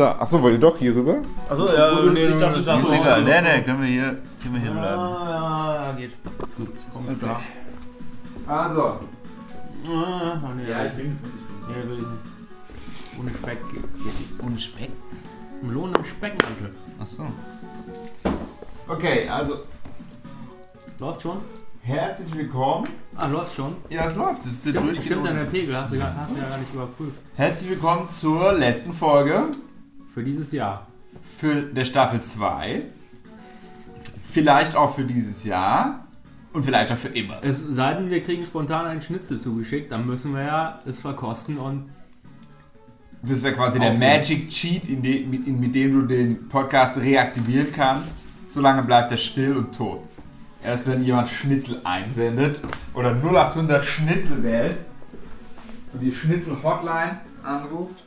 da. Achso, wollt ihr doch hier rüber? Achso, ja, ich dachte, Ist egal. Nee, können wir hier bleiben. Ja, geht. Gut. Komm, klar. Also. Ja, ich will es nicht. Nee, will ich nicht. Ohne Speck geht's. Ohne Speck? Melonen im Speckmantel. Achso. Okay, also Läuft schon? herzlich willkommen. Ah, läuft schon? Ja, es läuft. Das ist der Stimmt, durchgehende- dein Pegel hast du ja gar nicht überprüft. Herzlich willkommen zur letzten Folge Für dieses Jahr. für der Staffel 2. Vielleicht auch für dieses Jahr. Und vielleicht auch für immer. Es sei denn, wir kriegen spontan einen Schnitzel zugeschickt, dann müssen wir ja es verkosten und Das wäre quasi der Aufnehmen. Magic Cheat, mit dem du den Podcast reaktivieren kannst. Solange bleibt er still und tot. Erst wenn jemand Schnitzel einsendet oder 0800 Schnitzel wählt und die Schnitzel-Hotline anruft.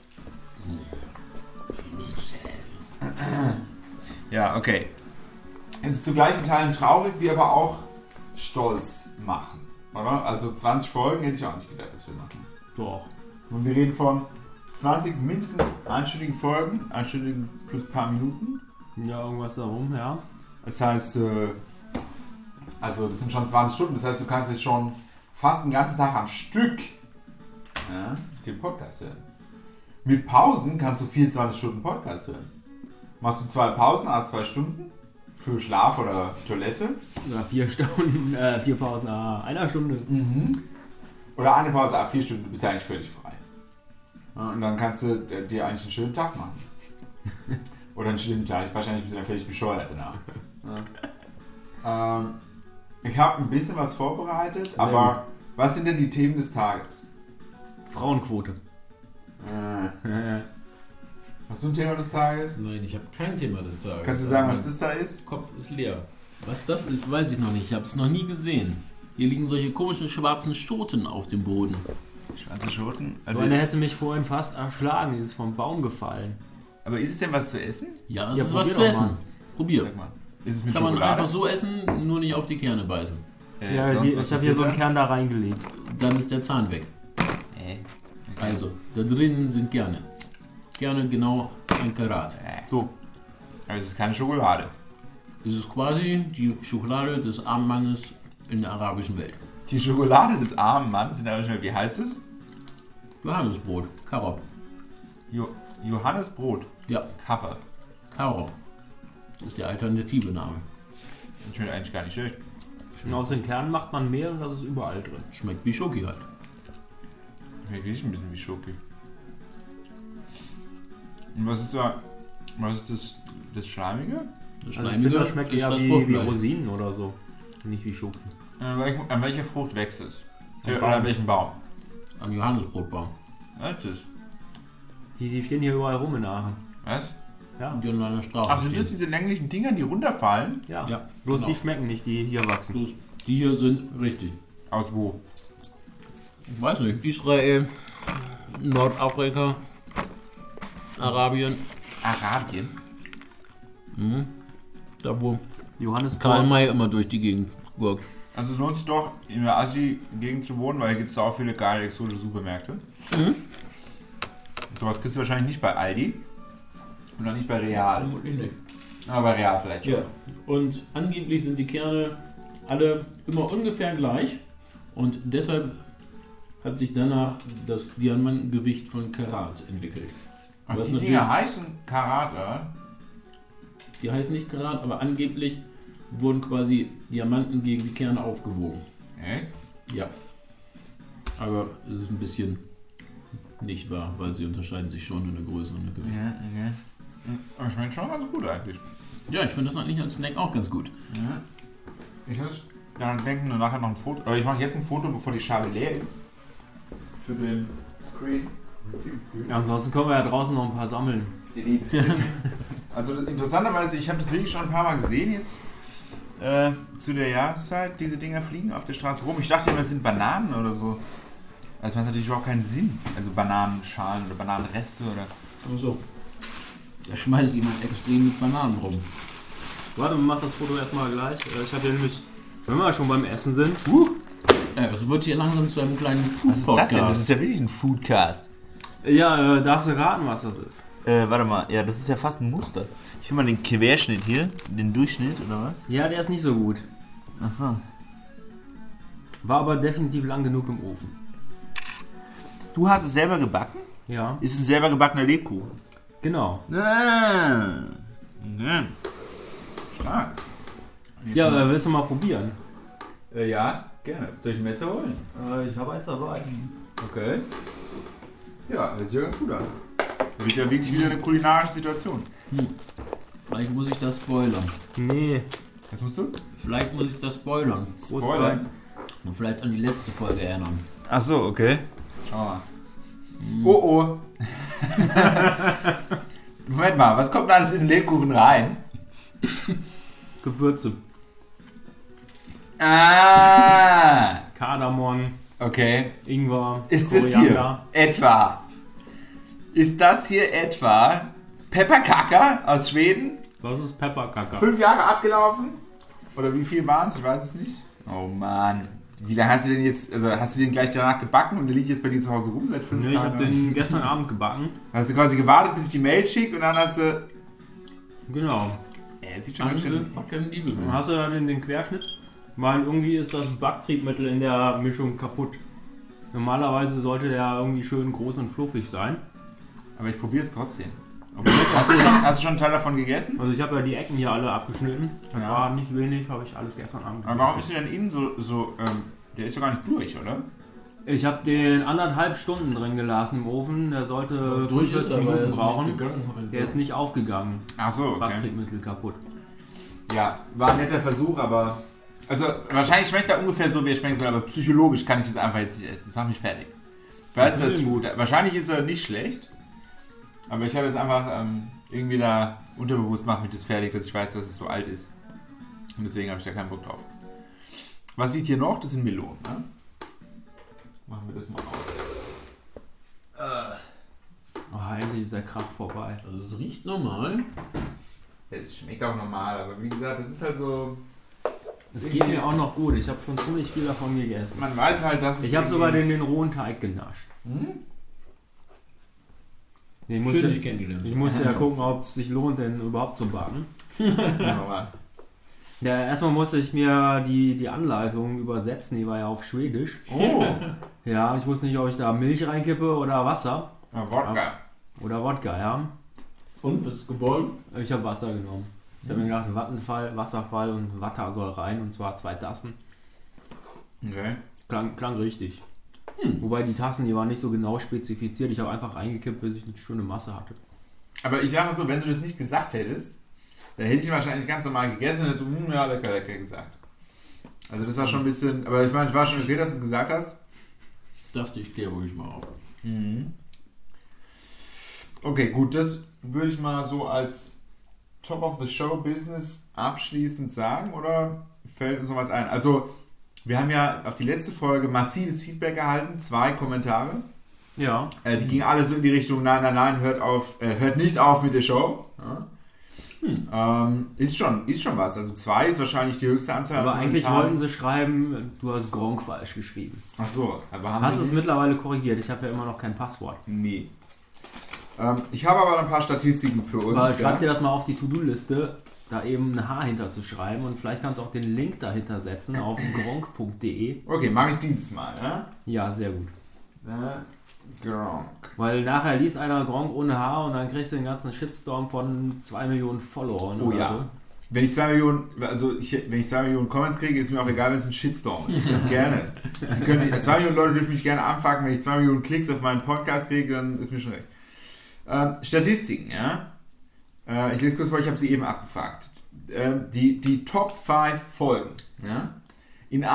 Ja, okay. Es ist zu gleichen Teilen traurig, wie aber auch stolz machend. Oder? Also 20 Folgen hätte ich auch nicht gedacht, dass wir machen. doch. Und wir reden von 20 mindestens einstündigen Folgen, einstündigen plus ein paar Minuten. Ja, irgendwas darum, ja. Das heißt, also das sind schon 20 Stunden, das heißt, du kannst jetzt schon fast den ganzen Tag am Stück den Podcast hören. Mit Pausen kannst du 24 Stunden Podcast hören. Machst du 2 Pausen, 2 Stunden für Schlaf oder Toilette. Ja, 4 Stunden, 4 Pausen, einer Stunde. Oder eine Pause, 4 Stunden, du bist ja eigentlich völlig frei. Ja, und dann kannst du dir eigentlich einen schönen Tag machen. Oder einen schlimmen Tag, wahrscheinlich bist du dann völlig bescheuert danach. Ja. Ich habe ein bisschen was vorbereitet, aber was sind denn die Themen des Tages? Frauenquote. Hast du ein Thema des Tages? Nein, ich habe kein Thema des Tages. Kannst du sagen, was Mein das da ist? Kopf ist leer. Was das ist, weiß ich noch nicht. Ich habe es noch nie gesehen. Hier liegen solche komischen schwarzen Schoten auf dem Boden. Schwarze Schoten? So eine hätte mich vorhin fast erschlagen, die ist vom Baum gefallen. Aber ist es denn was zu essen? Ja, es Ja, ist was probier zu doch essen. mal. Probier. Sag mal. Ist es mit Kann man Schokolade? einfach so essen, nur nicht auf die Kerne beißen. Ja, sonst hier, was ich habe hier so einen passiert Kern da reingelegt. Dann ist der Zahn weg. Also, da drinnen sind Kerne. Kerne genau 1 Karat. So, da? Aber es ist keine Schokolade. Es ist quasi die Schokolade des armen Mannes in der arabischen Welt. Die Schokolade des armen Mannes in der Original, wie heißt es? Johannesbrot, Karob. Johannesbrot. Ja, Kappa. Karob. Das ist der alternative Name. Ich finde eigentlich gar nicht schlecht. und aus den Kernen macht man Mehl und das ist überall drin. Schmeckt wie Schoki halt. Vielleicht riecht ein bisschen wie Schoki. Und was ist da? Was ist das Schleimige? Das Also ich finde, das schmeckt ist eher das wie Fruchtfleisch. Rosinen oder so. Nicht wie Schoki. An welcher Frucht wächst es? Am Oder an welchem Baum? Am Johannesbrotbaum. Was ist das? Die stehen hier überall rum in Aachen. Was? Ja, Die an einer Straße Ach, sind stehen. das diese länglichen Dinger, die runterfallen? ja. Ja, Bloß genau. die schmecken nicht, die hier wachsen. Bloß die hier sind richtig. Aus wo? Ich weiß nicht. Israel, Nordafrika, Arabien. Arabien? Da wo Johannes Karl May immer durch die Gegend gurkt. Also es lohnt sich doch, in der Assi-Gegend zu wohnen, weil hier gibt es auch viele geile exotische Supermärkte. Sowas kriegst du wahrscheinlich nicht bei Aldi. Und auch nicht bei Real. Vermutlich nicht. Aber bei Real vielleicht schon. Ja. Und angeblich sind die Kerne alle immer ungefähr gleich. Und deshalb hat sich danach das Diamantengewicht von Karat entwickelt. Ach, Was die natürlich- Dinger heißen Karat, oder? Die heißen nicht Karat, aber angeblich wurden quasi Diamanten gegen die Kerne aufgewogen. Echt? Ja. Aber es ist ein bisschen nicht wahr, weil sie unterscheiden sich schon in der Größe und der Gewicht. Ja, okay. Aber schmeckt schon ganz gut eigentlich. Ja, ich finde das eigentlich als Snack auch ganz gut. Ja. Ich muss daran denken, nur nachher noch ein Foto. Oder ich mache jetzt ein Foto, bevor die Schale leer ist. Für den Screen. Ja, ansonsten können wir ja draußen noch ein paar sammeln. Also interessanterweise, ich habe das wirklich schon ein paar Mal gesehen jetzt. Zu der Jahreszeit, diese Dinger fliegen auf der Straße rum. Ich dachte immer, das sind Bananen oder so. Das macht natürlich überhaupt keinen Sinn. Also Bananenschalen oder Bananenreste oder... Achso. Da schmeißt jemand extrem mit Bananen rum. Warte, wir machen das Foto erstmal gleich. Ich habe hier nämlich, wenn wir schon beim Essen sind, Ja, es wird hier langsam zu einem kleinen Was ist das denn? Das Food-Podcast. ist ja wirklich ein Foodcast. ja, darfst du raten, was das ist? Warte mal, ja, das ist ja fast ein Muster. Ich will mal den Querschnitt hier, den Durchschnitt, oder was? Ja, der ist nicht so gut. Achso. War aber definitiv lang genug im Ofen. Du hast es selber gebacken? Ja. Ist es ein selber gebackener Lebkuchen? Genau. Ah. Ja. Stark. Ja, willst du mal probieren? Ja, gerne. Soll ich ein Messer holen? Ich habe eins dabei. Okay. Ja, hört sich ja ganz gut an. Wird ja wirklich wieder eine kulinarische Situation. Vielleicht muss ich das spoilern. Nee. Was musst du? Vielleicht muss ich das spoilern. Spoilern. Und vielleicht an die letzte Folge erinnern. Achso, okay. Schau mal. Oh. Moment mal, was kommt da alles in den Lebkuchen rein? Gewürze. Ah! Kardamom, Okay. Ingwer, Ist das hier etwa Pepperkaka aus Schweden? Das ist Pepperkaka. 5 Jahre abgelaufen? Oder wie viel waren es? Ich weiß es nicht. Oh Mann. Wie lange hast du den jetzt, also hast du den gleich danach gebacken und der liegt jetzt bei dir zu Hause rum seit 5 Nee, ich Tagen? habe den gestern Abend gebacken. Hast du quasi gewartet, bis ich die Mail schicke und dann hast du... Genau. Sieht schon ganz schön... fucking Liebe. Dann hast du dann den Querschnitt. Weil irgendwie ist das Backtriebmittel in der Mischung kaputt. Normalerweise sollte der irgendwie schön groß und fluffig sein. Aber ich probiere es trotzdem. Hast du schon einen Teil davon gegessen? Also ich habe ja die Ecken hier alle abgeschnitten. Das Ja. war nicht wenig, habe ich alles gestern Abend Aber warum ist der denn innen so der ist ja gar nicht durch, oder? Ich habe den 1,5 Stunden drin gelassen im Ofen. Der sollte 45 Minuten brauchen. Der ist nicht aufgegangen. Ach so, okay. Backtriebmittel kaputt. Ja, war ein netter Versuch, aber... Also, wahrscheinlich schmeckt er ungefähr so, wie er schmecken soll, aber psychologisch kann ich das einfach jetzt nicht essen. Das macht mich fertig. Ich weiß, wahrscheinlich ist er nicht schlecht, aber ich habe jetzt einfach irgendwie da unterbewusst macht mich das fertig, dass ich weiß, dass es so alt ist. Und deswegen habe ich da keinen Bock drauf. Was liegt hier noch? Das sind Melonen, ne? Machen wir das mal aus jetzt. Oh, endlich ist der Krach vorbei. Also es riecht normal. Ja, es schmeckt auch normal, aber wie gesagt, das ist halt so... Es geht mir auch noch gut. Ich habe schon ziemlich viel davon gegessen. Man weiß halt, dass es... Ich habe sogar den rohen Teig genascht. Den Schön, dich kennengelernt. ich musste ja gucken, ob es sich lohnt, den überhaupt zu backen. normal. Ja, erstmal musste ich mir die Anleitung übersetzen, die war ja auf Schwedisch. Oh, Ja, ich wusste nicht, ob ich da Milch reinkippe oder Wasser. Wodka. Oder Wodka, ja. Und, was ist gewollt? Ich habe Wasser genommen. Ich habe mir gedacht, Vattenfall, Wasserfall und Watter soll rein, und zwar 2 Tassen. Okay. Klang richtig. Wobei die Tassen, die waren nicht so genau spezifiziert. Ich habe einfach eingekippt, bis ich eine schöne Masse hatte. Aber ich sage mal so, wenn du das nicht gesagt hättest, dann hätte ich ihn wahrscheinlich ganz normal gegessen und hätte so, ja, lecker, lecker gesagt. Also das war schon ein bisschen, aber ich meine, es war schon okay, dass du es gesagt hast. Dachte ich, gehe ruhig mal auf. Okay, gut, das würde ich mal so als Top of the Show Business abschließend sagen, oder fällt uns noch was ein? Also, wir haben ja auf die letzte Folge massives Feedback erhalten, 2 Kommentare. Ja. Die gingen alle so in die Richtung, nein, hört nicht auf mit der Show. Ja. Ist schon was. Also 2 ist wahrscheinlich die höchste Anzahl. Aber an eigentlich Kommentaren. wollten sie schreiben, du hast Gronk falsch geschrieben. Ach so, aber haben Hast sie du es nicht? mittlerweile korrigiert? Ich habe ja immer noch kein Passwort. Nee. Ich habe aber ein paar Statistiken für uns. Aber schreib dir das mal auf die To-Do-Liste, da eben ein H hinter zu schreiben, und vielleicht kannst du auch den Link dahinter setzen auf gronk.de. Okay, mache ich dieses Mal. Ne? Ja, sehr gut. Gronk. Weil nachher liest einer Gronk ohne H und dann kriegst du den ganzen Shitstorm von 2 Millionen Followern Oh oder ja. so. Wenn ich 2 Millionen, wenn ich 2 Millionen Comments kriege, ist mir auch egal, wenn es ein Shitstorm ist. Gerne. 2 Millionen Leute dürfen mich gerne anfangen. Wenn ich 2 Millionen Klicks auf meinen Podcast kriege, dann ist mir schon recht. Statistiken, ja. Ich lese kurz vor, ich habe sie eben abgefragt. Die Top 5 Folgen, ja, in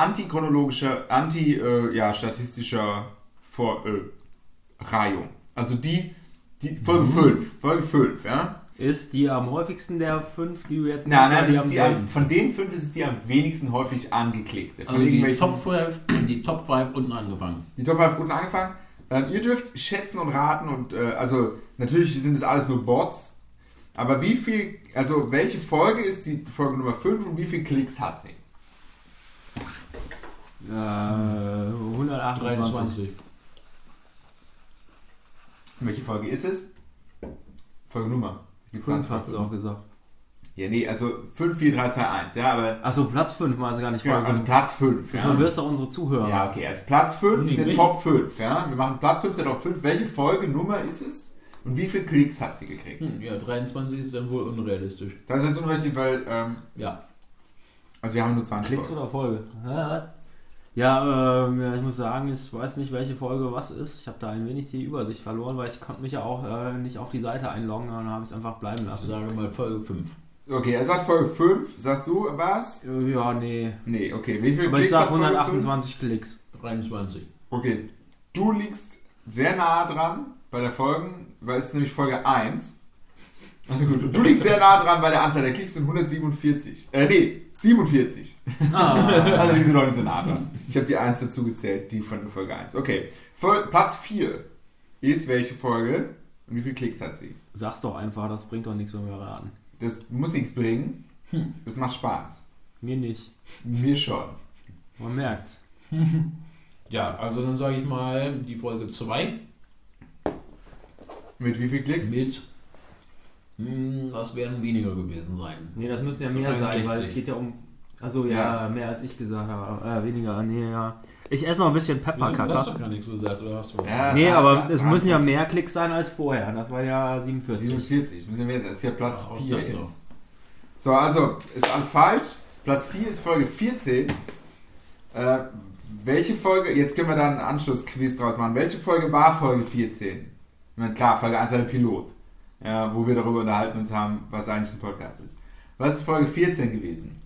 statistischer Reihung. Also die Folge 5, ja. Ist die am häufigsten der 5, die du jetzt Nein, nennst, das ist seltensten? von den 5 ist es die am wenigsten häufig angeklickte. Von Also die irgendwelchen- Top 5 unten angefangen. Die Top 5 unten angefangen. Ihr dürft schätzen und raten und also natürlich sind das alles nur Bots, aber wie viel, also welche Folge ist die Folge Nummer 5 und wie viele Klicks hat sie? 128. 23. Welche Folge ist es? Folgenummer. Gibt's 5 dann hat sie auch gesagt. Ja, nee, also 5, 4, 3, 2, 1, ja, aber... Achso, Platz 5 mal also gar nicht Ja, Folge. also Platz 5. Du Ja, verwirrst doch unsere Zuhörer. ja, okay, also Platz 5 Nee, der nicht. Top 5, ja. Wir machen Platz 5 der Top 5. Welche Folgenummer ist es? Und wie viele Klicks hat sie gekriegt? Ja, 23 ist dann wohl unrealistisch. Das ist jetzt unrichtig, weil, Ja. also wir haben nur 20 Klicks Folgen. oder Folge? Ja, ich muss sagen, ich weiß nicht, welche Folge was ist. Ich habe da ein wenig die Übersicht verloren, weil ich konnte mich ja auch nicht auf die Seite einloggen, dann habe ich es einfach bleiben Ich lassen. sage mal Folge 5. Okay, er sagt Folge 5. Sagst du was? Ja, nee. Nee, okay. Wie viele Aber ich Klicks sag hat Folge 128 Klicks. 23. 5? Okay. Du liegst sehr nah dran bei der Folgen, weil es ist nämlich Folge 1. Also gut. Und du liegst sehr nah dran bei der Anzahl der Klicks, sind 147. 47. Also die sind noch nicht so nah dran. Ich habe die 1 dazu gezählt, die von Folge 1. Okay. Platz 4 ist welche Folge und wie viele Klicks hat sie? Sag's doch einfach, das bringt doch nichts, wenn wir raten. Das muss nichts bringen. Das macht Spaß. Mir nicht. Mir schon. Man merkt's. Ja, also dann sage ich mal die Folge 2 Mit wie viel Klicks? mit, was werden weniger gewesen sein? Nee, das müssen ja mehr sein, 63. weil es geht ja um... Also ja, mehr als ich gesagt habe. Weniger, nee, ja. Ich esse noch ein bisschen Du hast Pepperkacker. doch gar nichts gesagt, oder hast du was? Ja, Nee, aber es müssen ja 23. mehr Klicks sein als vorher. Das war ja 47. 47. Müssen wir jetzt. Das ist ja Platz Ja, auch 4 das jetzt. noch. So, also, ist alles falsch. Platz 4 ist Folge 14. Welche Folge, jetzt können wir da einen Anschlussquiz draus machen. Welche Folge war Folge 14? Ich meine, klar, Folge 1 war der Pilot. Ja, wo wir darüber unterhalten uns haben, was eigentlich ein Podcast ist. Was ist Folge 14 gewesen?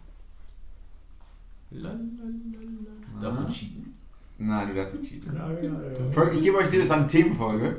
Darf man cheaten? Nein, du darfst nicht cheaten. Ich gebe euch das an Themenfolge.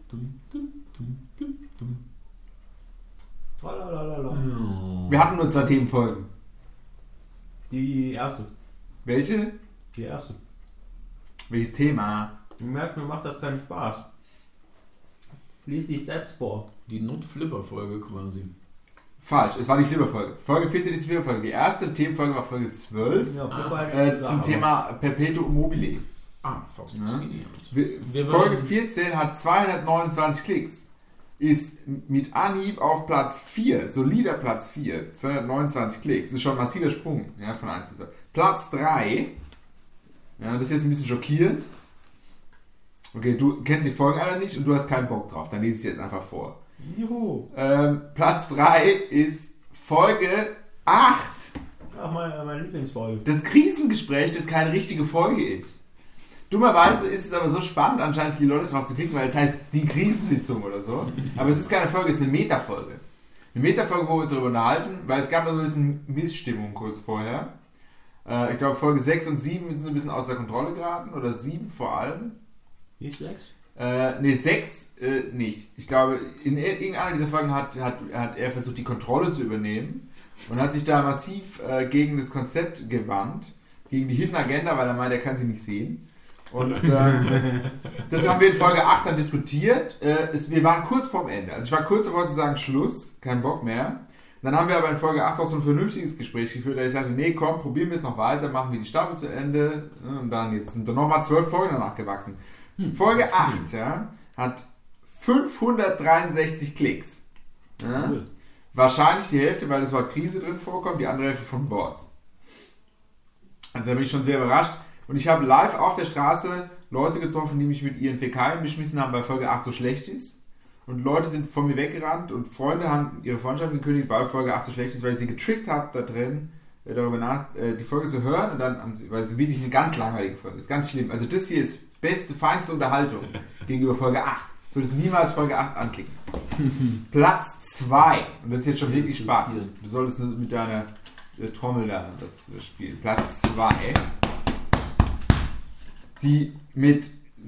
Wir hatten nur 2 Themenfolgen. Die erste. Welche? Die erste. Welches Thema? Du merkst, mir macht das keinen Spaß. Lies die Stats vor. Die Not-Flipper-Folge quasi. Falsch, es war die Flipper-Folge. Folge 14 ist die Flipper-Folge. Die erste Themenfolge war Folge 12 zum Thema Perpetuum mobile. fast Ja. faszinierend. Folge 14 hat 229 Klicks. Ist mit Anhieb auf Platz 4, solider Platz 4, 229 Klicks. Ist schon ein massiver Sprung, ja, von 1 zu 2. Platz 3, ja, das ist jetzt ein bisschen schockierend. Okay, du kennst die Folgen alle nicht und du hast keinen Bock drauf, dann lese ich sie jetzt einfach vor. Juhu. Platz 3 ist Folge 8. Ach, meine Lieblingsfolge. Das Krisengespräch, das keine richtige Folge ist. Dummerweise ist es aber so spannend, anscheinend für die Leute drauf zu klicken, weil es heißt die Krisensitzung oder so. Aber es ist keine Folge, es ist eine Metafolge. Eine Metafolge, wo wir uns darüber unterhalten, weil es gab da so ein bisschen Missstimmung kurz vorher. Ich glaube, Folge 6 und 7 sind so ein bisschen außer Kontrolle geraten, oder 7 vor allem. Nicht 6? Nee, 6 nicht. Ich glaube, in irgendeiner dieser Folgen hat er versucht, die Kontrolle zu übernehmen und hat sich da massiv gegen das Konzept gewandt, gegen die Hidden Agenda, weil er meint, er kann sie nicht sehen. Und das haben wir in Folge 8 dann diskutiert. Wir waren kurz vorm Ende. Also ich war kurz davor zu sagen, Schluss, kein Bock mehr. Dann haben wir aber in Folge 8 auch so ein vernünftiges Gespräch geführt, da ich sagte, nee, komm, probieren wir es noch weiter, machen wir die Staffel zu Ende. Und dann jetzt sind dann nochmal 12 Folgen danach gewachsen. Folge 8 hat 563 Klicks. Ja? Cool. Wahrscheinlich die Hälfte, weil das Wort Krise drin vorkommt, die andere Hälfte von Boards. Also da bin ich schon sehr überrascht. Und ich habe live auf der Straße Leute getroffen, die mich mit ihren Fäkalien beschmissen haben, weil Folge 8 so schlecht ist. Und Leute sind von mir weggerannt und Freunde haben ihre Freundschaft gekündigt, weil Folge 8 so schlecht ist, weil ich sie getrickt habe, da drin die Folge zu hören. Und dann haben sie, weil es wirklich eine ganz langweilige Folge ist. Ganz schlimm. Also das hier ist beste, feinste Unterhaltung gegenüber Folge 8. Du solltest niemals Folge 8 anklicken. Platz 2. Und das ist jetzt schon wirklich spannend. Du solltest nur mit deiner Trommel da das spielen. Platz 2. Die mit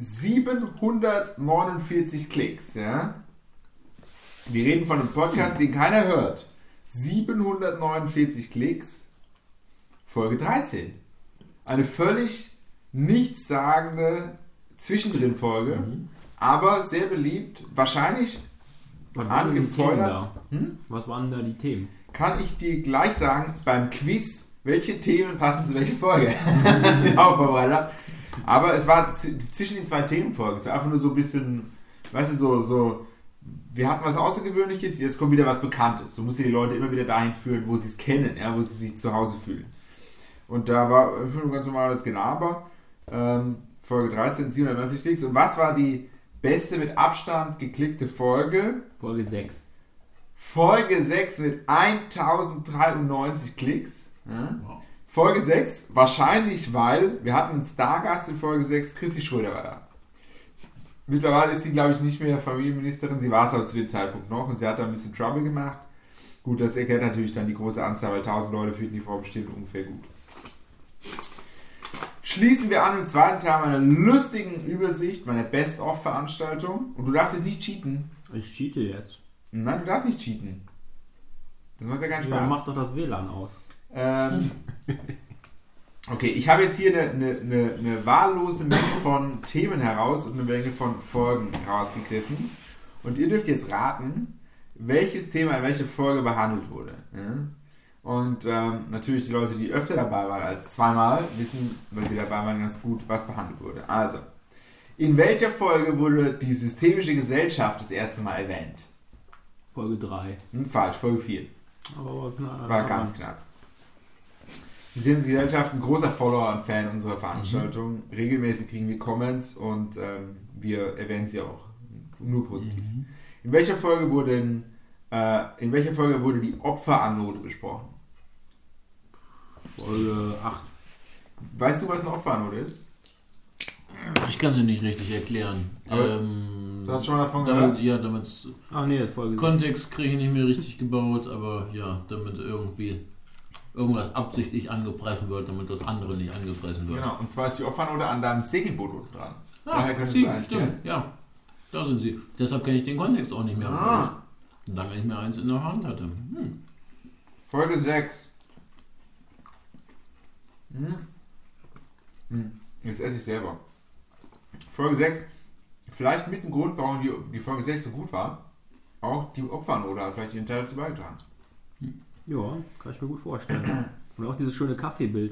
749 Klicks, ja. Wir reden von einem Podcast, den keiner hört. 749 Klicks. Folge 13. Eine völlig nichtssagende Zwischendrin-Folge, aber sehr beliebt, wahrscheinlich Was waren denn die Themen angefeuert. da? Was waren da die Themen? Kann ich dir gleich sagen, beim Quiz, welche Themen passen zu welcher Folge. Aufbereiter. Aber es war zwischen den 2 Themenfolgen. Es war einfach nur so ein bisschen, weißt du, so wir hatten was Außergewöhnliches, jetzt kommt wieder was Bekanntes. Du musst die Leute immer wieder dahin führen, wo sie es kennen, ja, wo sie sich zu Hause fühlen. Und da war schon ein ganz normales Gelaber. Folge 13, 790 Klicks. Und was war die beste mit Abstand geklickte Folge? Folge 6. Folge 6 mit 1093 Klicks. Ja. Wow. Folge 6, wahrscheinlich, weil wir hatten einen Stargast in Folge 6, Chrissy Schröder war da. Mittlerweile ist sie, glaube ich, nicht mehr Familienministerin, sie war es aber zu dem Zeitpunkt noch und sie hat da ein bisschen Trouble gemacht. Gut, das erklärt natürlich dann die große Anzahl, weil 1000 Leute finden die Frau bestimmt ungefähr gut. Schließen wir an im zweiten Teil meiner lustigen Übersicht, meiner Best-of-Veranstaltung. Und du darfst jetzt nicht cheaten. Ich cheate jetzt. Nein, du darfst nicht cheaten. Das macht ja keinen Ja, Spaß. mach doch das WLAN aus. Okay, ich habe jetzt hier eine wahllose Menge von Themen heraus und eine Menge von Folgen rausgegriffen. Und ihr dürft jetzt raten, welches Thema in welcher Folge behandelt wurde. Ja? Und natürlich die Leute, die öfter dabei waren als zweimal, wissen, weil sie dabei waren, ganz gut, was behandelt wurde. Also, in welcher Folge wurde die systemische Gesellschaft das erste Mal erwähnt? Folge 3. Falsch, Folge 4. Aber knapp. War ganz knapp. Die Systemische Gesellschaft, ein großer Follower und Fan unserer Veranstaltung. Regelmäßig kriegen wir Comments und wir erwähnen sie auch nur positiv. In welcher Folge wurde die Opferanode besprochen? Folge 8. Weißt du, was eine Opferanode ist? Ich kann sie nicht richtig erklären. Aber du hast schon mal davon damit, gehört? ja, damit Ach nee, das ist Folge 7. Kontext kriege ich nicht mehr richtig gebaut, aber ja, damit irgendwas absichtlich angefressen wird, damit das andere nicht angefressen wird. Genau, und zwar ist die Opferanode an deinem Segelboot unten dran. Ah, könntest du eins stimmt, kennen. ja. Da sind sie. Deshalb kenne ich den Kontext auch nicht mehr. Ah. Weil ich lange nicht mehr eins in der Hand hatte. Folge 6. Jetzt esse ich selber. Folge 6. Vielleicht mit dem Grund, warum die Folge 6 so gut war, auch die Opferanode hat vielleicht ihren Teil dazu beigetragen. Ja, kann ich mir gut vorstellen. Und auch dieses schöne Kaffeebild.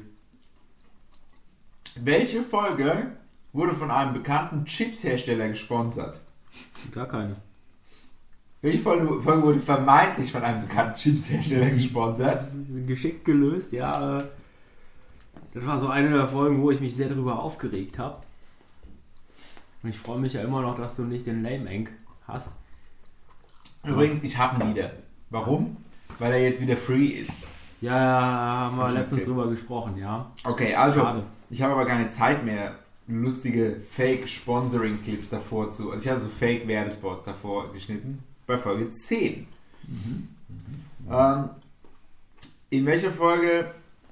Welche Folge wurde von einem bekannten Chipshersteller gesponsert? Gar keine. Welche Folge wurde vermeintlich von einem bekannten Chipshersteller gesponsert? Geschickt gelöst, ja. Das war so eine der Folgen, wo ich mich sehr darüber aufgeregt habe. Und ich freue mich ja immer noch, dass du nicht den Lame Enk hast. Übrigens, ich habe ihn wieder. Warum? Weil er jetzt wieder free ist. Ja, haben wir letztens drüber gesprochen, ja. Okay, also, Schade. ich habe aber keine Zeit mehr, lustige Fake-Sponsoring-Clips davor zu... Also ich habe so Fake-Werbespots davor geschnitten. Bei Folge 10. In welcher Folge...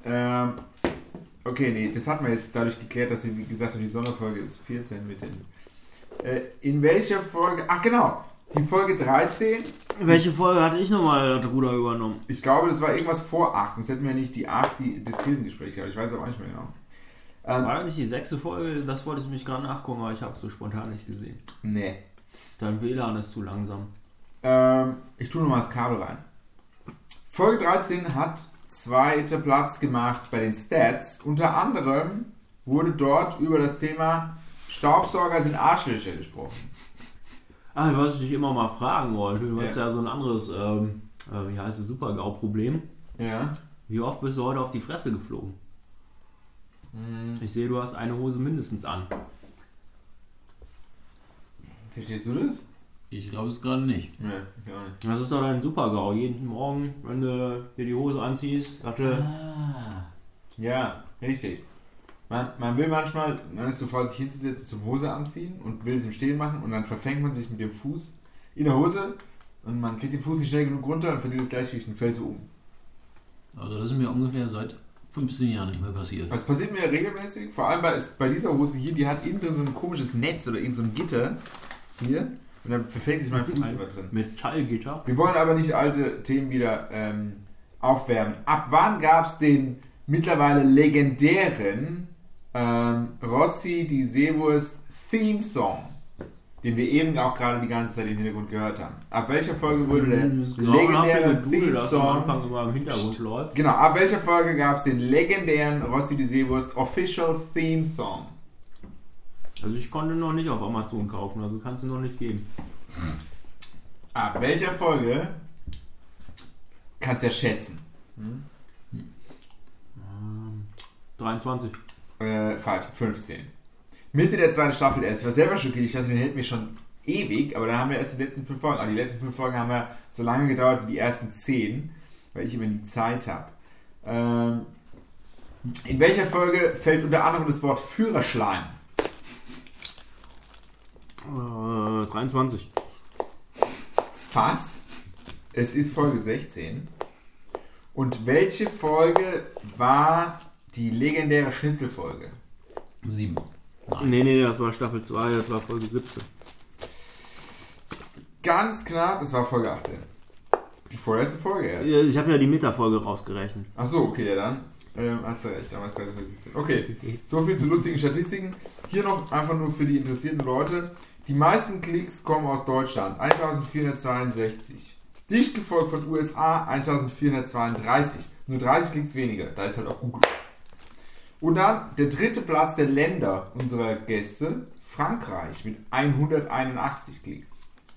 okay, nee, das hatten wir jetzt dadurch geklärt, dass wir, wie gesagt, die Sonderfolge ist 14 mit den... in welcher Folge... Ach genau, die Folge 13... Welche Folge hatte ich nochmal das Ruder übernommen? Ich glaube, das war irgendwas vor 8. Sonst hätten wir nicht die 8, das Krisengespräch gehabt. Ich weiß aber auch nicht mehr genau. War das nicht die 6. Folge? Das wollte ich mich gerade nachgucken, aber ich habe es so spontan nicht gesehen. Nee. Dein WLAN ist zu langsam. Ich tue nochmal das Kabel rein. Folge 13 hat zweiter Platz gemacht bei den Stats. Unter anderem wurde dort über das Thema Staubsauger sind Arschlöcher gesprochen. Ach, was ich dich immer mal fragen wollte. Du hast ja so ein anderes, wie heißt es, Super-GAU-Problem. Ja. Wie oft bist du heute auf die Fresse geflogen? Ich sehe, du hast eine Hose mindestens an. Verstehst du das? Ich glaube es gerade nicht. Nee, gar nicht. Das ist doch dein Super-GAU. Jeden Morgen, wenn du dir die Hose anziehst, dachte, Ja, richtig. Man will manchmal, man ist so faul, sich hinzusetzen zum Hose anziehen und will es im Stehen machen und dann verfängt man sich mit dem Fuß in der Hose und man kriegt den Fuß nicht schnell genug runter und verliert das Gleichgewicht und fällt so um. Also das ist mir ungefähr seit 15 Jahren nicht mehr passiert. Das passiert mir ja regelmäßig, vor allem bei dieser Hose hier, die hat innen drin so ein komisches Netz oder irgend so ein Gitter hier und dann verfängt sich mein Fuß immer drin. Metallgitter. Wir wollen aber nicht alte Themen wieder aufwärmen. Ab wann gab es den mittlerweile legendären Rozzi die Seewurst Theme Song, den wir eben auch gerade die ganze Zeit im Hintergrund gehört haben? Ab welcher Folge wurde der legendäre Theme das am Song? Anfang immer im Hintergrund läuft. Genau, ab welcher Folge gab es den legendären Rozzi die Seewurst Official Theme Song? Also ich konnte noch nicht auf Amazon kaufen, also kannst du noch nicht geben. Ab welcher Folge kannst du ja schätzen? 23. Falsch, 15. Mitte der zweiten Staffel erst. Ich war selber schockiert, ich dachte, den hält mir schon ewig, aber dann haben wir erst die letzten 5 Folgen. Aber die letzten 5 Folgen haben ja so lange gedauert wie die ersten 10, weil ich immer die Zeit habe. In welcher Folge fällt unter anderem das Wort Führerschleim? 23. Fast. Es ist Folge 16. Und welche Folge war die legendäre Schnitzelfolge? 7. Nee, das war Staffel 2, das war Folge 17. Ganz knapp, es war Folge 18. Die vorletzte Folge erst. Ich habe ja die Meta-Folge rausgerechnet. Achso, okay, ja dann. Hast du recht, damals bei der 17. Okay, so viel zu lustigen Statistiken. Hier noch einfach nur für die interessierten Leute. Die meisten Klicks kommen aus Deutschland, 1462. Dicht gefolgt von USA, 1432. Nur 30 Klicks weniger, da ist halt auch Google. Und dann der dritte Platz der Länder unserer Gäste, Frankreich mit 181 Klicks.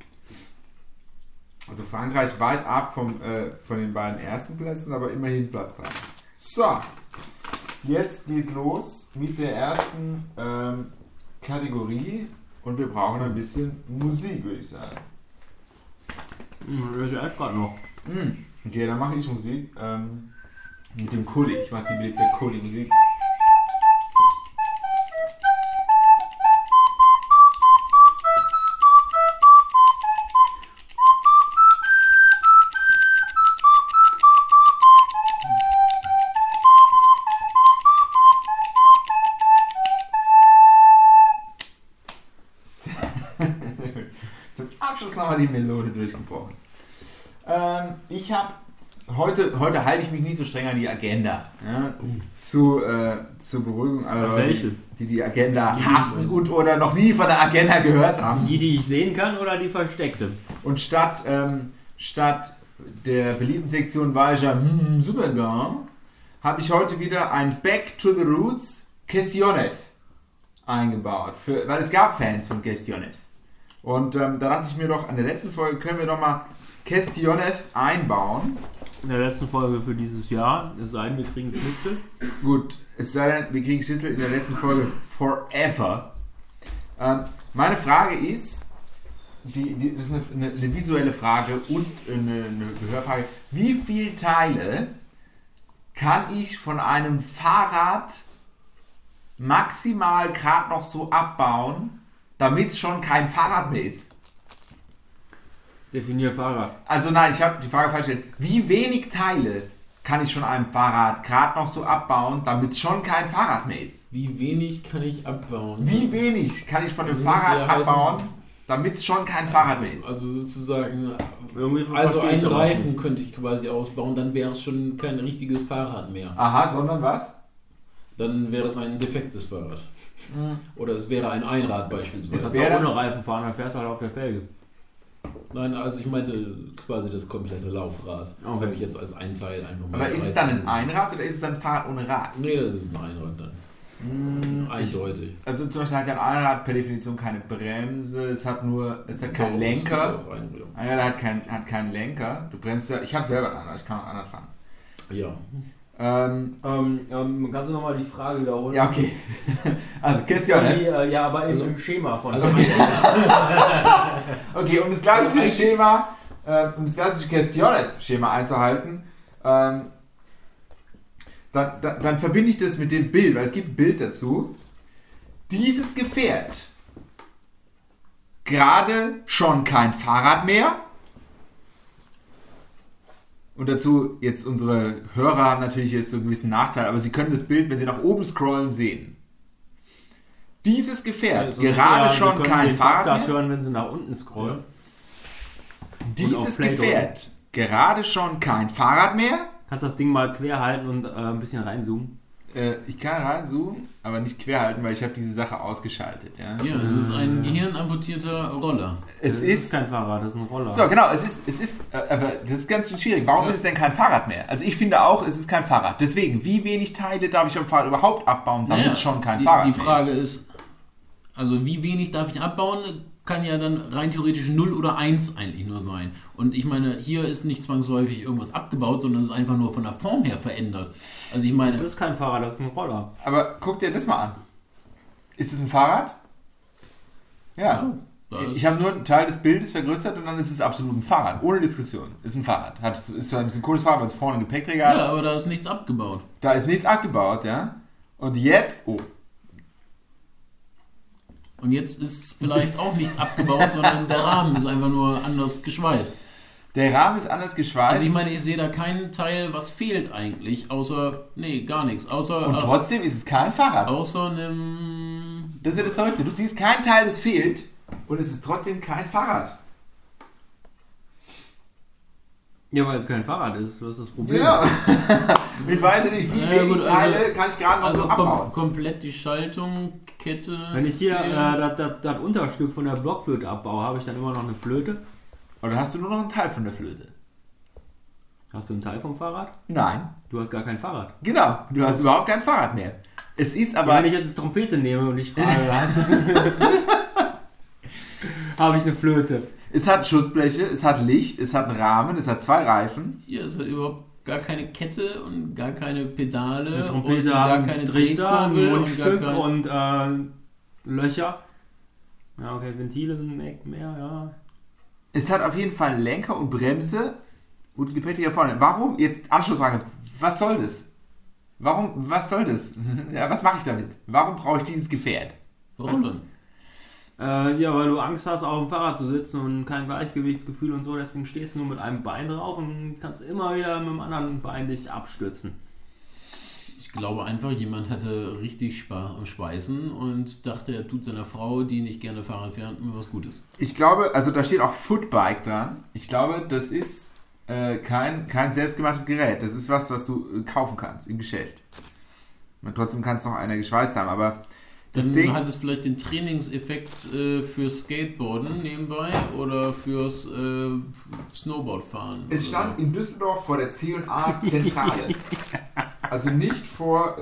Also Frankreich weit ab von den beiden ersten Plätzen, aber immerhin Platz 3. So, jetzt geht's los mit der ersten Kategorie und wir brauchen ein bisschen Musik, würde ich sagen. Das ist ja erst gerade noch. Okay, dann mache ich Musik mit dem Kuli. Ich mache die beliebte Kuli-Musik. Zum Abschluss nochmal die Melodie durchgebrochen. Ich habe heute halte ich mich nicht so streng an die Agenda. Ja, zur Beruhigung aller Leute, die Agenda hassen und oder noch nie von der Agenda gehört haben. Die ich sehen kann oder die versteckte? Und statt der beliebten Sektion Weicher Supergar habe ich heute wieder ein Back to the Roots Questiones eingebaut. Weil es gab Fans von Questiones. Und da dachte ich mir doch, an der letzten Folge können wir doch mal Questiones einbauen. In der letzten Folge für dieses Jahr, es sei denn, wir kriegen Schnitzel. Gut, es sei denn, wir kriegen Schnitzel in der letzten Folge forever. Meine Frage ist, das ist eine visuelle Frage und eine Gehörfrage. Wie viele Teile kann ich von einem Fahrrad maximal gerade noch so abbauen, damit es schon kein Fahrrad mehr ist? Definier Fahrrad. Also nein, ich habe die Frage falsch gestellt. Wie wenig Teile kann ich von einem Fahrrad gerade noch so abbauen, damit es schon kein Fahrrad mehr ist? Wie wenig kann ich abbauen? Wie wenig kann ich von dem Also Fahrrad muss ja abbauen, damit es schon kein Fahrrad mehr ist? Also sozusagen, Irgendwie also verstehe ich einen das Reifen nicht. könnte ich quasi ausbauen, dann wäre es schon kein richtiges Fahrrad mehr. Aha, sondern was? Dann wäre es ein defektes Fahrrad. Oder es wäre ein Einrad Du beispielsweise. kannst wäre- auch ohne Reifen fahren, dann fährst du halt auf der Felge. Nein, also ich meinte quasi das komplette Laufrad. Das Okay. habe ich jetzt als ein Teil einfach mal. Aber ist es dann ein Einrad oder ist es dann ein Fahrrad ohne Rad? Nee, das ist ein Einrad dann. Eindeutig. Also zum Beispiel hat ja ein Einrad per Definition keine Bremse, es hat keinen Lenker. Ein Einrad hat keinen Lenker. Du bremst ja, ich habe selber einen Einrad, ich kann auch einen fahren. Ja. Kannst du nochmal die Frage wiederholen? Ja, okay. Also, Question. Ja, aber im Schema von. Also, Okay, um das klassische Schema, um das klassische Question-Schema einzuhalten, dann verbinde ich das mit dem Bild, weil es gibt ein Bild dazu. Dieses Gefährt, gerade schon kein Fahrrad mehr. Und dazu, jetzt unsere Hörer haben natürlich jetzt so einen gewissen Nachteil, aber sie können das Bild, wenn sie nach oben scrollen, sehen. Dieses Gefährt, Also, gerade ja, schon wir können kein den Fahrrad Podcast mehr. hören, wenn sie nach unten scrollen. Und auf Dieses Play Gefährt, gerade schon kein Fahrrad mehr. Kannst das Ding mal quer halten und ein bisschen reinzoomen. Ich kann reinzoomen, aber nicht quer halten, weil ich habe diese Sache ausgeschaltet. Ja? Ja, das ist ein gehirnamputierter Roller. Es Das ist kein Fahrrad, das ist ein Roller. so, genau, es ist, aber das ist ganz schön schwierig. Warum ist es denn kein Fahrrad mehr? Also ich finde auch, es ist kein Fahrrad. Deswegen, wie wenig Teile darf ich am Fahrrad überhaupt abbauen, damit es schon kein Fahrrad Die mehr Frage ist? ist, also wie wenig darf ich abbauen, kann ja dann rein theoretisch 0 oder 1 eigentlich nur sein. Und ich meine, hier ist nicht zwangsläufig irgendwas abgebaut, sondern es ist einfach nur von der Form her verändert. Also ich meine... Das ist kein Fahrrad, das ist ein Roller. Aber guck dir das mal an. Ist es ein Fahrrad? Ja. Ich habe nur einen Teil des Bildes vergrößert und dann ist es absolut ein Fahrrad. Ohne Diskussion. Ist ein Fahrrad. Ist zwar ein bisschen cooles Fahrrad, weil es vorne einen Gepäckträger hat. Ja, aber da ist nichts abgebaut. Da ist nichts abgebaut, ja. Und jetzt... Oh. Und jetzt ist vielleicht auch nichts abgebaut, sondern der Rahmen ist einfach nur anders geschweißt. Der Rahmen ist anders geschweißt. Also ich meine, ich sehe da keinen Teil, was fehlt eigentlich, außer... Nee, gar nichts. Außer... Und trotzdem ist es kein Fahrrad. Außer einem... Das ist ja das Verrückte. Du siehst kein Teil, das fehlt. Und es ist trotzdem kein Fahrrad. Ja, weil es kein Fahrrad ist. Das ist das Problem. Genau. Ich weiß nicht, wie wenig Teile kann ich gerade noch so abbauen. Komplett die Schaltung, Kette... Wenn ich hier das Unterstück von der Blockflöte abbaue, habe ich dann immer noch eine Flöte. Und dann hast du nur noch einen Teil von der Flöte. Hast du einen Teil vom Fahrrad? Nein. Du hast gar kein Fahrrad. Genau, du hast überhaupt kein Fahrrad mehr. Es ist aber... Wenn ich jetzt eine Trompete nehme und ich frage, hast du... habe ich eine Flöte. Es hat Schutzbleche, es hat Licht, es hat einen Rahmen, es hat 2 Reifen. Hier ist halt überhaupt gar keine Kette und gar keine Pedale Eine Trompete und gar haben keine Trichter, ein Drehkurbel Mundstück und gar kein... und Löcher. Ja, okay, Ventile sind mehr, ja. Es hat auf jeden Fall einen Lenker und Bremse und ein Gepäckträger vorne. Warum? Jetzt Anschlussfrage. Was soll das? Warum? Was soll das? Ja, was mache ich damit? Warum brauche ich dieses Gefährt? Warum denn? Ja, weil du Angst hast, auf dem Fahrrad zu sitzen und kein Gleichgewichtsgefühl und so, deswegen stehst du nur mit einem Bein drauf und kannst immer wieder mit dem anderen Bein dich abstützen. Ich glaube einfach, jemand hatte richtig Speisen und dachte, er tut seiner Frau, die nicht gerne Fahrrad fährt, mir was Gutes. Ich glaube, also da steht auch Footbike dran. Ich glaube, das ist kein selbstgemachtes Gerät. Das ist was du kaufen kannst im Geschäft. Und trotzdem kann es noch einer geschweißt haben, aber das Dann Ding hat es vielleicht den Trainingseffekt fürs Skateboarden nebenbei oder fürs Snowboardfahren. Es stand in Düsseldorf vor der C&A Zentrale. Also nicht vor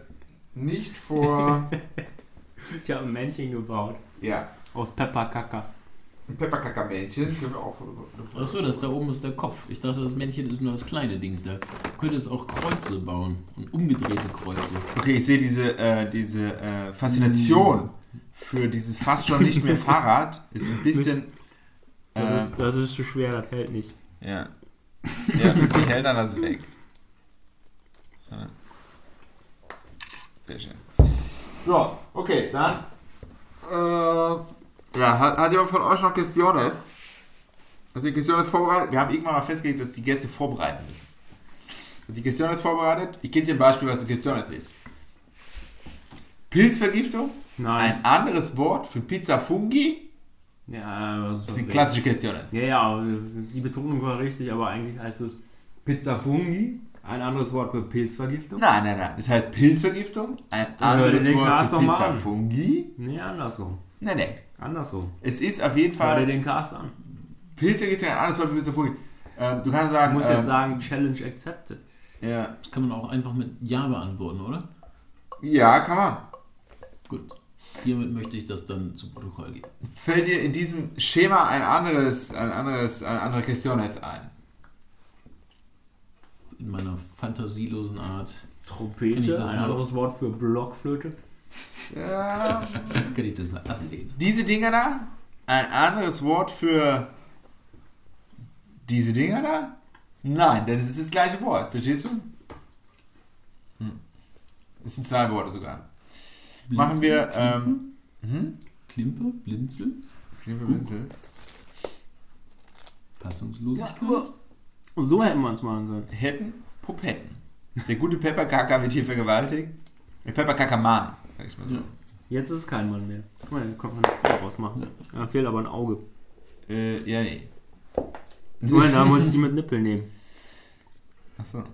Ich habe ein Männchen gebaut. ja, Aus Pepperkacker. ein Pepperkacker-Männchen. Können wir auch Achso, das da oben ist der Kopf. Ich dachte, das Männchen ist nur das kleine Ding da. Du könntest auch Kreuze bauen und umgedrehte Kreuze. Okay, ich sehe diese Faszination für dieses fast schon nicht mehr Fahrrad. Ist ein bisschen... Das ist zu schwer, das hält nicht. Ja. Ja, wenn es nicht hält, dann lass es weg. Ja. Sehr schön. So, okay, dann... ja, hat jemand von euch noch Questiones? Hat die Questiones vorbereitet? Wir haben irgendwann mal festgelegt, dass die Gäste vorbereiten müssen. Hat die Questiones vorbereitet? Ich gebe dir ein Beispiel, was die Questiones ist. Pilzvergiftung? Nein. Ein anderes Wort für Pizza Fungi? Ja, das Das sind klassische Questiones. Ja, die Betonung war richtig, aber eigentlich heißt es Pizza Fungi, ein anderes Wort für Pilzvergiftung. Nein. Das heißt Pilzvergiftung, ein anderes den Wort Cast für doch mal Pizza an. Fungi. Nee, andersrum. Nein. Andersrum. Es ist auf jeden Hör dir Fall den Cast an. Pilzvergiftung, ein anderes Wort für Pizza Fungi. Du kannst Du sagen... musst jetzt sagen, Challenge accepted. Ja. Das kann man auch einfach mit Ja beantworten, oder? Ja, kann man. Gut. Hiermit möchte ich das dann zu Protokoll geben. Fällt dir in diesem Schema eine andere Question ein? In meiner fantasielosen Art Kann ich Trompete, das ein mal- anderes Wort für Blockflöte. Ja. kann ich das mal ablehnen. Diese Dinger da? Ein anderes Wort für diese Dinger da? Nein, denn es ist das gleiche Wort. Verstehst du? Es sind 2 Worte sogar. Machen wir... Klimpe? Blinzel? Blinzel. Fassungslosigkeit? So hätten wir es machen können. Hätten Pupetten. Der gute Pepperkacker wird hier vergewaltigt. Der Pepperkacker-Mann, sag ich mal so. Ja. Jetzt ist es kein Mann mehr. Guck mal, da kann man nicht rausmachen. Da fehlt aber ein Auge. Ja, nee. Moment, da muss ich die mit Nippel nehmen. Achso.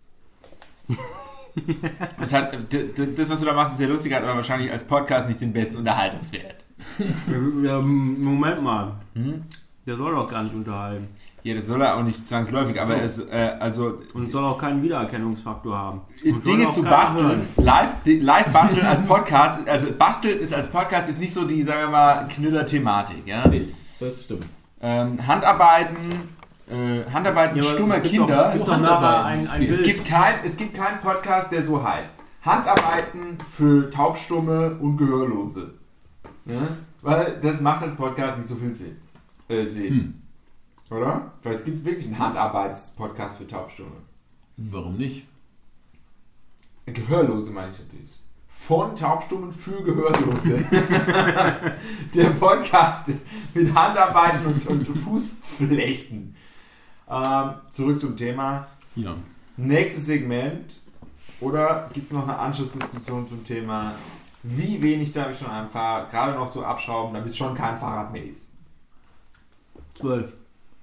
Das, was du da machst, ist sehr lustig, hat aber wahrscheinlich als Podcast nicht den besten Unterhaltungswert. Ja, Moment mal. Der soll doch gar nicht unterhalten. Ja, das soll er auch nicht zwangsläufig, aber Und soll auch keinen Wiedererkennungsfaktor haben. Und Dinge soll zu auch keiner basteln, hören. live basteln als Podcast, also basteln ist als Podcast ist nicht so die, sagen wir mal, Knüller-Thematik, ja? Nee, das stimmt. Handarbeiten, Ja, stummer aber Kinder. Gibt's doch nachher ein Es Bild. gibt keinen Podcast, der so heißt. Handarbeiten für Taubstumme und Gehörlose. Ja? Weil das macht als Podcast nicht so viel Sinn. Oder? Vielleicht gibt es wirklich einen Handarbeits-Podcast für Taubstumme. Warum nicht? Gehörlose meine ich natürlich. Von Taubstummen für Gehörlose. Der Podcast mit Handarbeiten und Fußflechten. Zurück zum Thema. Ja. Nächstes Segment. Oder gibt es noch eine Anschlussdiskussion zum Thema, wie wenig darf ich schon am Fahrrad gerade noch so abschrauben, damit es schon kein Fahrrad mehr ist? 12.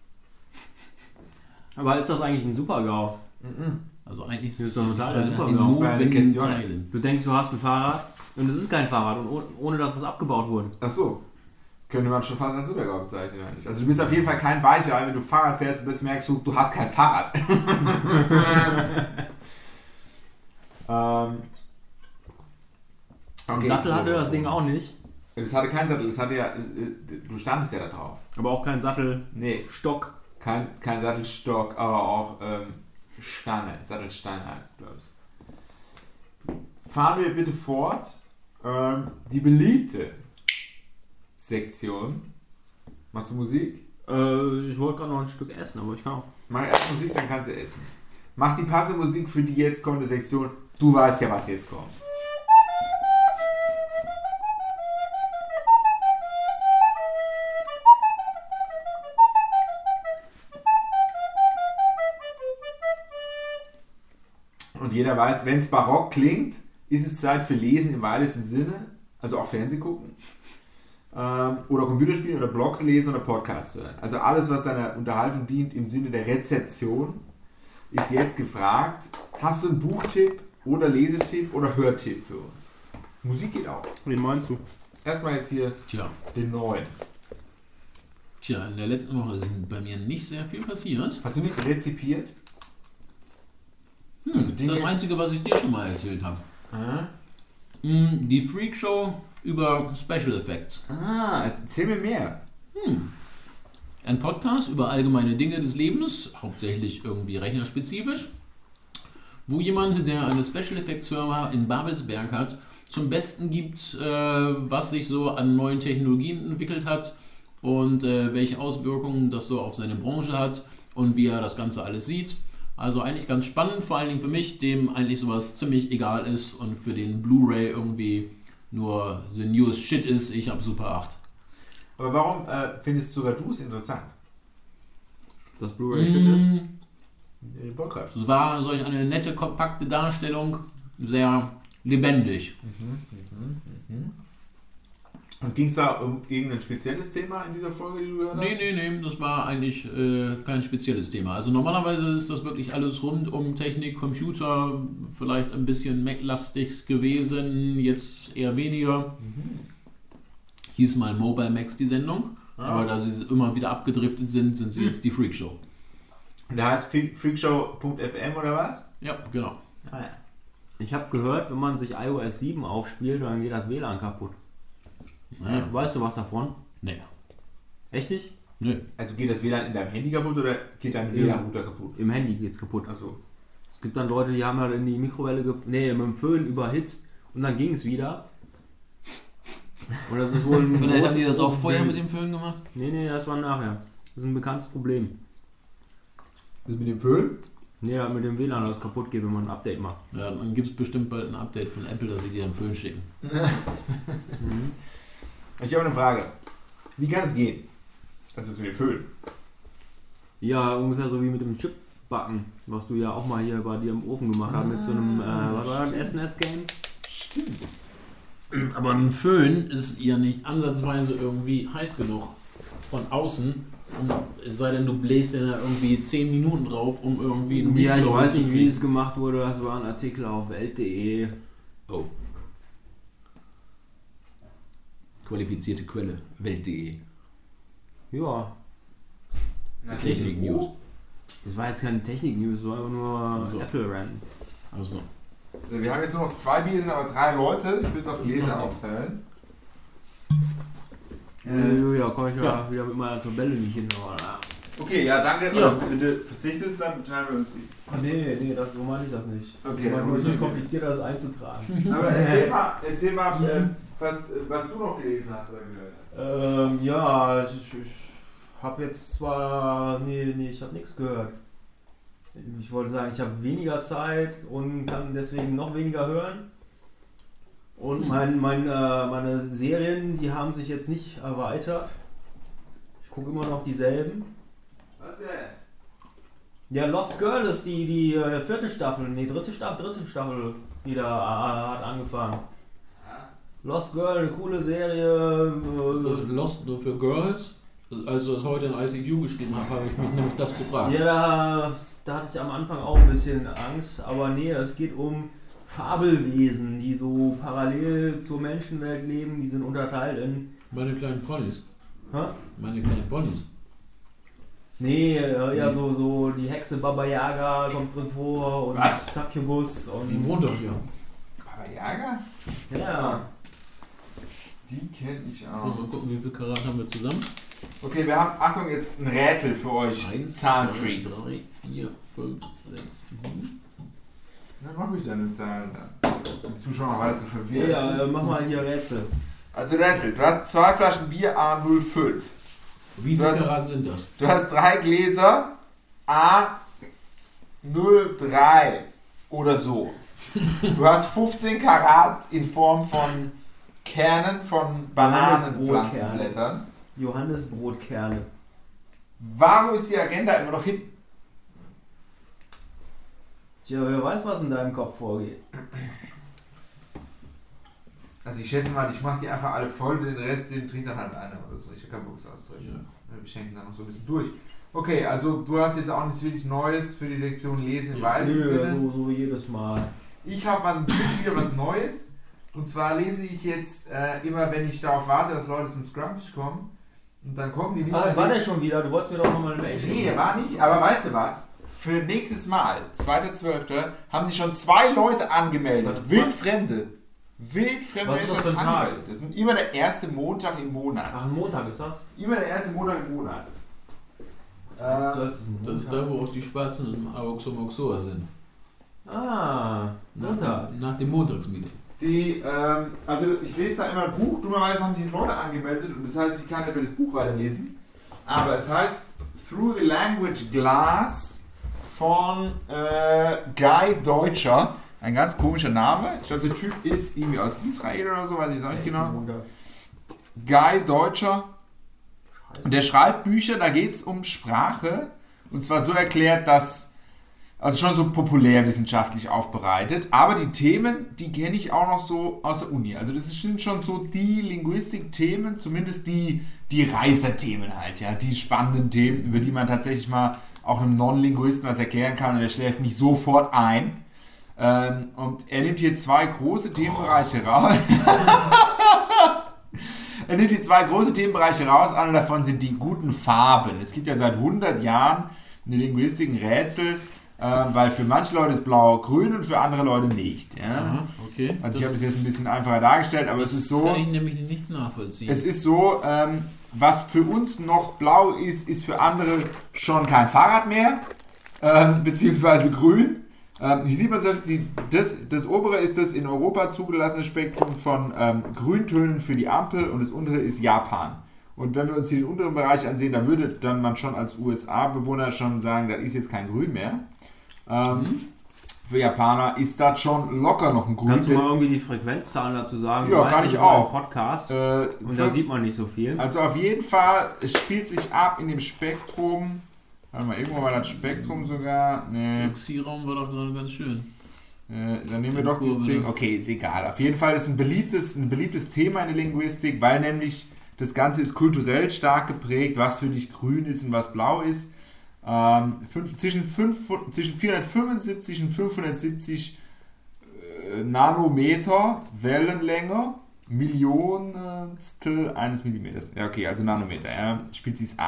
Aber ist das eigentlich ein Super-GAU? Also eigentlich Das ist doch total der in Super-GAU. Das war eine notwendigen Question. Zeilen. Du denkst, du hast ein Fahrrad und es ist kein Fahrrad und ohne dass was abgebaut wurde. Ach so. Könnte man schon fast als Supergau bezeichnen, eigentlich. Also du bist auf jeden Fall kein Weicher, weil wenn du Fahrrad fährst und plötzlich merkst du hast kein Fahrrad. Ein Sattel hatte das Ding auch nicht, Das hatte keinen Sattel, das hatte ja, du standest ja da drauf. aber auch kein Sattelstock. Nee, kein Sattelstock, aber auch Stange, Sattelstein heißt es, glaube ich. Fahren wir bitte fort. Die beliebte Sektion. Machst du Musik? Ich wollte gerade noch ein Stück essen, aber ich kann auch. Mach erst Musik, dann kannst du essen. Mach die passende Musik für die jetzt kommende Sektion. Du weißt ja, was jetzt kommt. Und jeder weiß, wenn es barock klingt, ist es Zeit für Lesen im weitesten Sinne, also auch Fernseh gucken. Oder Computerspielen oder Blogs lesen oder Podcasts hören. Also alles, was deiner Unterhaltung dient im Sinne der Rezeption, ist jetzt gefragt. Hast du einen Buchtipp oder Lesetipp oder Hörtipp für uns? Musik geht auch. Wen meinst du? Erstmal jetzt hier Tja. den neuen. In der letzten Woche ist bei mir nicht sehr viel passiert. Hast du nichts rezipiert? Also Dinge- Das Einzige, was ich dir schon mal erzählt habe. Die Freakshow über Special Effects. Erzähl mir mehr. Ein Podcast über allgemeine Dinge des Lebens, hauptsächlich irgendwie rechnerspezifisch, wo jemand, der eine Special Effects Firma in Babelsberg hat, zum Besten gibt, was sich so an neuen Technologien entwickelt hat und welche Auswirkungen das so auf seine Branche hat und wie er das Ganze alles sieht. Also eigentlich ganz spannend, vor allen Dingen für mich, dem eigentlich sowas ziemlich egal ist und für den Blu-ray irgendwie nur the newest shit ist. Ich habe Super 8. Aber warum findest sogar du es interessant? Das Blu-ray-Shit ist? Den Podcast. Es war solch eine nette, kompakte Darstellung, sehr lebendig. Und ging es da um irgendein spezielles Thema in dieser Folge, die du gehört hast? Nee, das war eigentlich kein spezielles Thema. Also normalerweise ist das wirklich alles rund um Technik, Computer, vielleicht ein bisschen Mac-lastig gewesen, jetzt eher weniger. Hieß mal Mobile Max die Sendung, aber da sie immer wieder abgedriftet sind, sind sie jetzt die Freakshow. Und der heißt freakshow.fm oder was? Ja, genau. Ah, ja. Ich habe gehört, wenn man sich iOS 7 aufspielt, dann geht das WLAN kaputt. Naja. Weißt du was davon? Nee. Echt nicht? Nö. Also geht das WLAN in deinem Handy kaputt oder geht dein Ja. WLAN-Router kaputt? Im Handy geht's kaputt. Achso. Es gibt dann Leute, die haben halt in die Mikrowelle, mit dem Föhn überhitzt und dann ging es wieder. Und das ist wohl ein Vielleicht haben großes die das auch vorher Problem. mit dem Föhn gemacht? Nee, das war nachher. Das ist ein bekanntes Problem. Das mit dem Föhn? Nee, mit dem WLAN, das kaputt geht, wenn man ein Update macht. Ja, dann gibt es bestimmt bald ein Update von Apple, dass sie dir einen Föhn schicken. Ich habe eine Frage. Wie kann es gehen? Das ist mit dem Föhn. Ja, ungefähr so wie mit dem Chipbacken, was du ja auch mal hier bei dir im Ofen gemacht hast, mit so einem, was war das, SNS-Game? Aber ein Föhn ist ja nicht ansatzweise irgendwie heiß genug von außen. Und es sei denn, du bläst ja da irgendwie 10 Minuten drauf, um irgendwie einen Ja, ich Reload weiß zu nicht, wie kriegen. es gemacht wurde. Das war ein Artikel auf Welt.de. Oh. Qualifizierte Quelle, Welt.de. Ja, Technik-News. Das war jetzt keine Technik-News, das war einfach nur So. Apple-Rand. Also, Wir haben jetzt nur noch 2 Bier, sind aber 3 Leute. Ich will es auf Gläser aufteilen. Ja, komm ich Ja. mal wieder mit meiner Tabelle nicht hin. Okay, ja, danke. Ja. Wenn du verzichtest, dann teilen wir uns die. Nee, so meine ich das nicht. Okay, Ich meine, nur, es okay. ist komplizierter, das einzutragen. Aber erzähl mal was du noch gelesen hast oder gehört. Ja, ich habe jetzt zwar. Nee, ich habe nichts gehört. Ich wollte sagen, ich habe weniger Zeit und kann deswegen noch weniger hören. Und meine Serien, die haben sich jetzt nicht erweitert. Ich gucke immer noch dieselben. Was denn? Ja, Lost Girl ist die 4. Staffel, nee, dritte Staffel wieder hat angefangen. Lost Girl, eine coole Serie. ist das Lost nur für Girls? Als du das heute in ICQ geschrieben hast, habe ich mich nämlich das gefragt. Ja, da hatte ich am Anfang auch ein bisschen Angst, aber nee, es geht um Fabelwesen, die so parallel zur Menschenwelt leben, die sind unterteilt in... Meine kleinen Ponys. Hä? Meine kleinen Ponys. Nee, ja, so die Hexe Baba Yaga kommt drin vor und Was? Succubus Die und... wohnt doch hier. Aber Jager? Ja, Die kenne ich So, auch. mal gucken, wie viel Karat haben wir zusammen? Okay, wir haben, Achtung, jetzt ein Rätsel für euch. 1, 2, Zahnfreaks. 3, 4, 5, 6, 7. Dann mach ich deine Zahlen dann. Um die Zuschauer weiter zu verwirren. ja, mach mal hier Rätsel. Also Rätsel, du hast 2 Flaschen Bier A05. Wie Du viel hast- Karat sind das? Du hast 3 Gläser A03 oder so. Du hast 15 Karat in Form von Kernen von Bananenpflanzenblättern. Johannesbrotkerne. Warum ist die Agenda immer noch hinten? Tja, wer weiß, was in deinem Kopf vorgeht. Also ich schätze mal, ich mache die einfach alle voll, den Rest, den trinkt dann halt einer oder so. Ich habe keinen Bock, das auszurechnen. Wir schenken dann noch so ein bisschen durch. Okay, also du hast jetzt auch nichts wirklich Neues für die Sektion Lesen im weitesten Sinne. Nö, so jedes Mal. Ich habe wieder was Neues. Und zwar lese ich jetzt immer, wenn ich darauf warte, dass Leute zum Scrumptisch kommen. Und dann kommen die nicht. Ah, dann war der lese schon wieder? Du wolltest mir doch nochmal eine Mail ich- schicken. Nee, der war nicht. Aber weißt du was? Für nächstes Mal, 2.12., haben sich schon 2 Leute angemeldet. Warte, Wildfremde. Wildfremde Was ist das haben für ein sich Tag? angemeldet. Das ist immer der erste Montag im Monat. Ach, Montag ist das? Immer der erste Montag im Monat. 12. ist ein Montag. Das ist da, wo auch die Spatzen im Auxomoxoa sind. Ah, Montag. Nach dem Montagsmeeting. Also ich lese da immer ein Buch, dummerweise haben sich Leute angemeldet und das heißt, ich kann nicht mehr das Buch weiterlesen. Aber es heißt Through the Language Glass von Guy Deutscher. Ein ganz komischer Name. Ich glaube, der Typ ist irgendwie aus Israel oder so, weiß ich noch nicht genau. Montag. Guy Deutscher. Und der schreibt Bücher, da geht es um Sprache. Und zwar so erklärt, dass, also schon so populärwissenschaftlich aufbereitet. Aber die Themen, die kenne ich auch noch so aus der Uni. Also das sind schon so die Linguistik-Themen, zumindest die Reißer-Themen halt, ja. Die spannenden Themen, über die man tatsächlich mal auch einem Non-Linguisten was erklären kann und der schläft nicht sofort ein. Und er nimmt hier 2 große Themenbereiche raus. Er nimmt hier 2 große Themenbereiche raus. Einer davon sind die guten Farben. Es gibt ja seit 100 Jahren in der Linguistik ein Rätsel, weil für manche Leute ist Blau grün und für andere Leute nicht. Ja? Aha, okay. Also ich habe es jetzt ein bisschen einfacher dargestellt, aber es ist so. Das kann ich nämlich nicht nachvollziehen. Es ist so, was für uns noch blau ist, ist für andere schon kein Fahrrad mehr, beziehungsweise grün. Hier sieht man, das obere ist das in Europa zugelassene Spektrum von Grüntönen für die Ampel und das untere ist Japan. Und wenn wir uns hier den unteren Bereich ansehen, da würde dann man schon als USA-Bewohner schon sagen, das ist jetzt kein Grün mehr. Für Japaner ist das schon locker noch ein Grün. Kannst du mal irgendwie die Frequenzzahlen dazu sagen? Ja, Du weißt, kann das ich ist auch. ein Podcast und da sieht man nicht so viel. Also auf jeden Fall, es spielt sich ab in dem Spektrum. Warte mal, irgendwo war das Spektrum sogar. Nee. Der Xi-Raum war doch gerade ganz schön. Dann nehmen wir doch dieses Ding. Okay, ist egal. Auf jeden Fall ist ein beliebtes Thema in der Linguistik, weil nämlich das Ganze ist kulturell stark geprägt, was für dich grün ist und was blau ist. Zwischen 475 und 570 Nanometer Wellenlänge, Millionstel eines Millimeters. Ja, okay, also Nanometer, ja, spielt sich ab.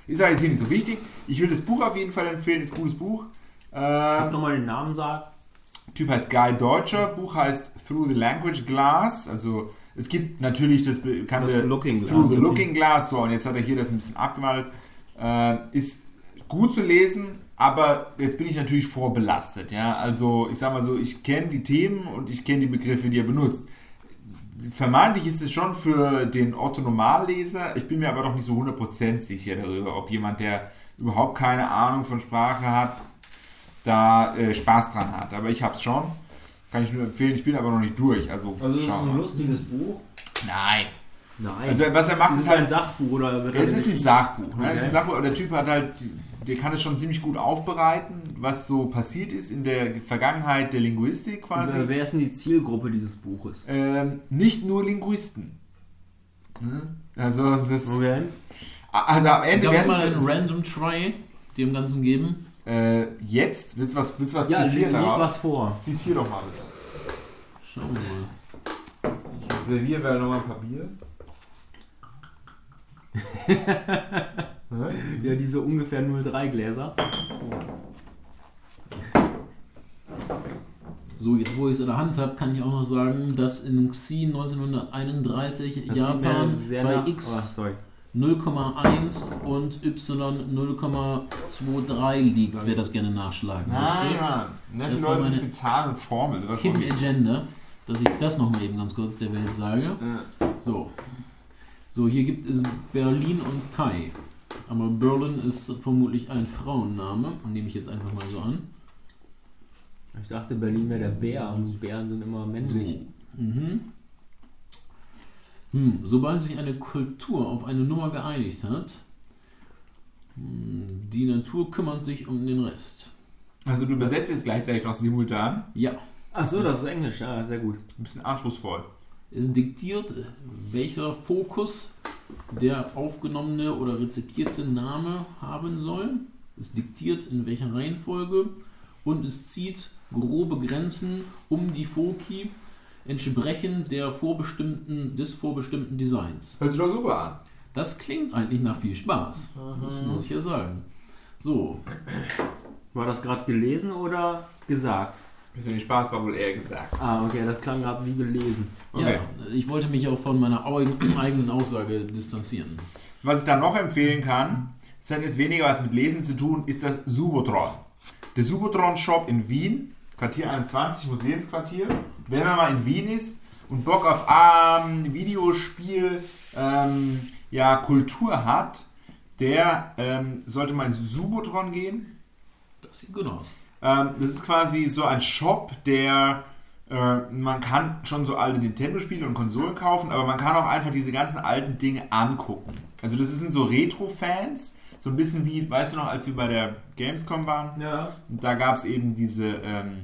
Ist aber jetzt hier nicht so wichtig. Ich will das Buch auf jeden Fall empfehlen, ist ein gutes Buch. Kannst du nochmal den Namen sagen? Typ heißt Guy Deutscher, Buch heißt Through the Language Glass, also es gibt natürlich das bekannte Das Looking Glass. Through the Looking Glass, so, und jetzt hat er hier das ein bisschen abgewandelt. Ist gut zu lesen, aber jetzt bin ich natürlich vorbelastet, ja, also ich sag mal so, ich kenne die Themen und ich kenne die Begriffe, die er benutzt. Vermeintlich ist es schon für den Otto-Normalleser, ich bin mir aber doch nicht so 100% sicher darüber, ob jemand, der überhaupt keine Ahnung von Sprache hat, da Spaß dran hat. Aber ich hab's schon. Kann ich nur empfehlen. Ich bin aber noch nicht durch. Also das ist schau ein mal. lustiges Buch. Nein. Nein. Also was er macht, ist ist es halt... ein Sachbuch oder wird Es ist ein Sachbuch. Ne? Okay. Es ist ein Sachbuch. Und der Typ hat halt... Der kann es schon ziemlich gut aufbereiten, was so passiert ist in der Vergangenheit der Linguistik quasi. Wer ist denn die Zielgruppe dieses Buches? Nicht nur Linguisten. Ne? Also das... Okay. Also am Ende Darf ich werden mal einen Random Try dem Ganzen geben? jetzt? Willst du was Ja, zitieren lies daraus? was vor. Zitier doch mal bitte. Schauen wir mal. Ich serviere da nochmal ein paar Bier. Ja, diese ungefähr 0,3 Gläser. So, jetzt wo ich es in der Hand habe, kann ich auch noch sagen, dass in Xi 1931 Japan bei X 0,1 und Y 0,23 liegt, wer das gerne nachschlagen möchte. Mann. Nette Das war Leute meine nicht mit Zahlen und Formeln. Das Hidden war Agenda, dass ich das nochmal eben ganz kurz der Welt sage. So, hier gibt es Berlin und Kai. Aber Berlin ist vermutlich ein Frauenname, nehme ich jetzt einfach mal so an. Ich dachte, Berlin wäre der Bär und Bären sind immer männlich. Sobald sich eine Kultur auf eine Nummer geeinigt hat, die Natur kümmert sich um den Rest. Also du übersetzt jetzt gleichzeitig noch simultan. Ja, Achso, das ist Englisch, ja, sehr gut. Ein bisschen anspruchsvoll. es diktiert, welcher Fokus der aufgenommene oder rezipierte Name haben soll. Es diktiert, in welcher Reihenfolge, und es zieht grobe Grenzen um die Foci entsprechend des vorbestimmten Designs. Hört sich doch super an. Das klingt eigentlich nach viel Spaß. Das muss ich ja sagen. So, War das gerade gelesen oder gesagt? Das mit dem Spaß war wohl eher gesagt. Ah, okay, das klang gerade wie gelesen. Okay. ja, ich wollte mich auch von meiner eigenen Aussage distanzieren. Was ich dann noch empfehlen kann, das hat jetzt weniger was mit Lesen zu tun, ist das Subotron. Der Subotron-Shop in Wien, Quartier 21, Museumsquartier. Wenn man mal in Wien ist und Bock auf Videospiel, Kultur hat, der sollte mal in Subotron gehen. Das sieht gut aus. Das ist quasi so ein Shop, der man kann schon so alte Nintendo-Spiele und Konsolen kaufen, aber man kann auch einfach diese ganzen alten Dinge angucken. Also das sind so Retro-Fans, so ein bisschen wie, weißt du noch, als wir bei der Gamescom waren? Ja. Und da gab es eben diese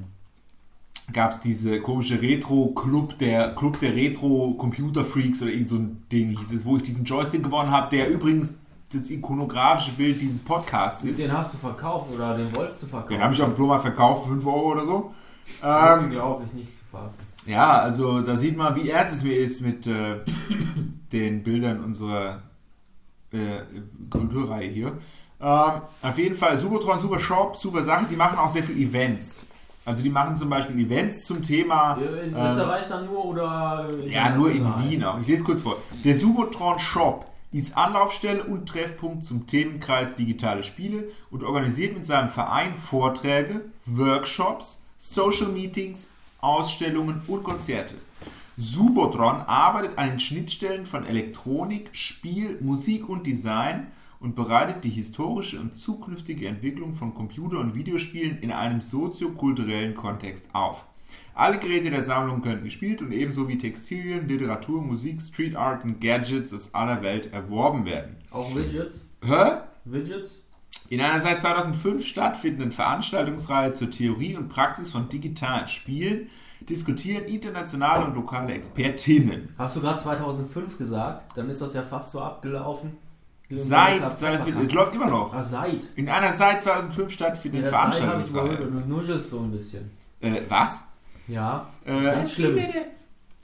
komische Retro-Club, der Retro-Computer-Freaks oder irgend so ein Ding hieß es, wo ich diesen Joystick gewonnen habe, der übrigens das ikonografische Bild dieses Podcasts ist. Den hast du verkauft oder den wolltest du verkaufen? Den habe ich auf dem Flohmarkt verkauft, 5 € oder so. Unglaublich nicht zu fassen. Ja, also da sieht man, wie ernst es mir ist mit den Bildern unserer Kulturreihe hier. Auf jeden Fall Subotron, super Shop, super Sache. Die machen auch sehr viele Events. Also die machen zum Beispiel Events zum Thema... In Österreich dann nur oder... Ja, nur in Wien auch. Ich lese kurz vor. Der Subotron Shop ist Anlaufstelle und Treffpunkt zum Themenkreis digitale Spiele und organisiert mit seinem Verein Vorträge, Workshops, Social Meetings, Ausstellungen und Konzerte. Subotron arbeitet an den Schnittstellen von Elektronik, Spiel, Musik und Design und bereitet die historische und zukünftige Entwicklung von Computer- und Videospielen in einem soziokulturellen Kontext auf. Alle Geräte der Sammlung können gespielt und ebenso wie Textilien, Literatur, Musik, Street Art und Gadgets aus aller Welt erworben werden. Auch Widgets? Widgets? In einer seit 2005 stattfindenden Veranstaltungsreihe zur Theorie und Praxis von digitalen Spielen diskutieren internationale und lokale Expertinnen. Hast du gerade 2005 gesagt? Dann ist das ja fast so abgelaufen. Seit 2005, es läuft immer noch. Seit? In einer seit 2005 stattfindenden Veranstaltungsreihe. Du nuschelst so ein bisschen. Was? Ja, das ist schlimm.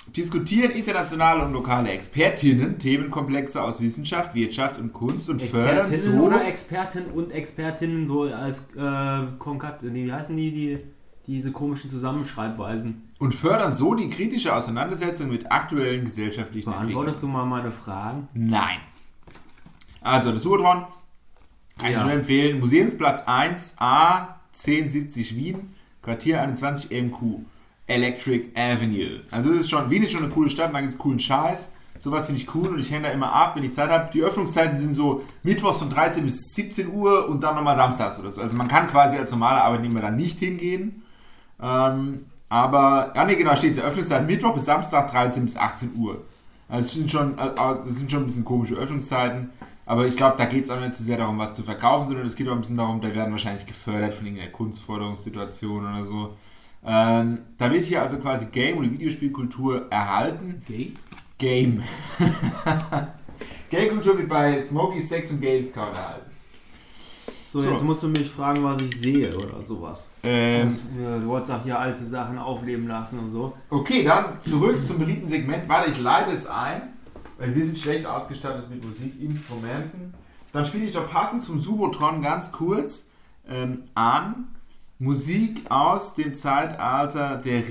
Diskutieren internationale und lokale Expertinnen Themenkomplexe aus Wissenschaft, Wirtschaft und Kunst und fördern Expertinnen so... oder Experten und Expertinnen so als Konkat, wie heißen diese komischen Zusammenschreibweisen? Und fördern so die kritische Auseinandersetzung mit aktuellen gesellschaftlichen Beantwortest du mal meine Fragen? Nein. Also, das Suchotron kann ich nur empfehlen. Museumsplatz 1a 1070 Wien, Quartier 21 MQ, Electric Avenue. Also das ist schon, Wien ist schon eine coole Stadt, da gibt es coolen Scheiß. Sowas finde ich cool und ich hänge da immer ab, wenn ich Zeit habe. Die Öffnungszeiten sind so mittwochs von 13 bis 17 Uhr und dann nochmal samstags oder so. Also man kann quasi als normaler Arbeitnehmer da nicht hingehen. Aber, ja ne, genau, steht es ja, Öffnungszeit Mittwoch bis Samstag 13 bis 18 Uhr. Also das sind schon ein bisschen komische Öffnungszeiten. Aber ich glaube, da geht es auch nicht so sehr darum, was zu verkaufen, sondern es geht auch ein bisschen darum, da werden wahrscheinlich gefördert von irgendeiner Kunstförderungssituation oder so. Da wird hier also quasi Game- oder Videospielkultur erhalten. Game. Game-Kultur wird bei Smokey Sex und Gay Scout erhalten. So, jetzt musst du mich fragen, was ich sehe oder sowas. Du wolltest auch hier alte Sachen aufleben lassen und so. Okay, dann zurück zum beliebten Segment. Warte, ich leite es ein, weil wir sind schlecht ausgestattet mit Musikinstrumenten. Dann spiele ich doch passend zum Subotron ganz kurz an Musik aus dem Zeitalter der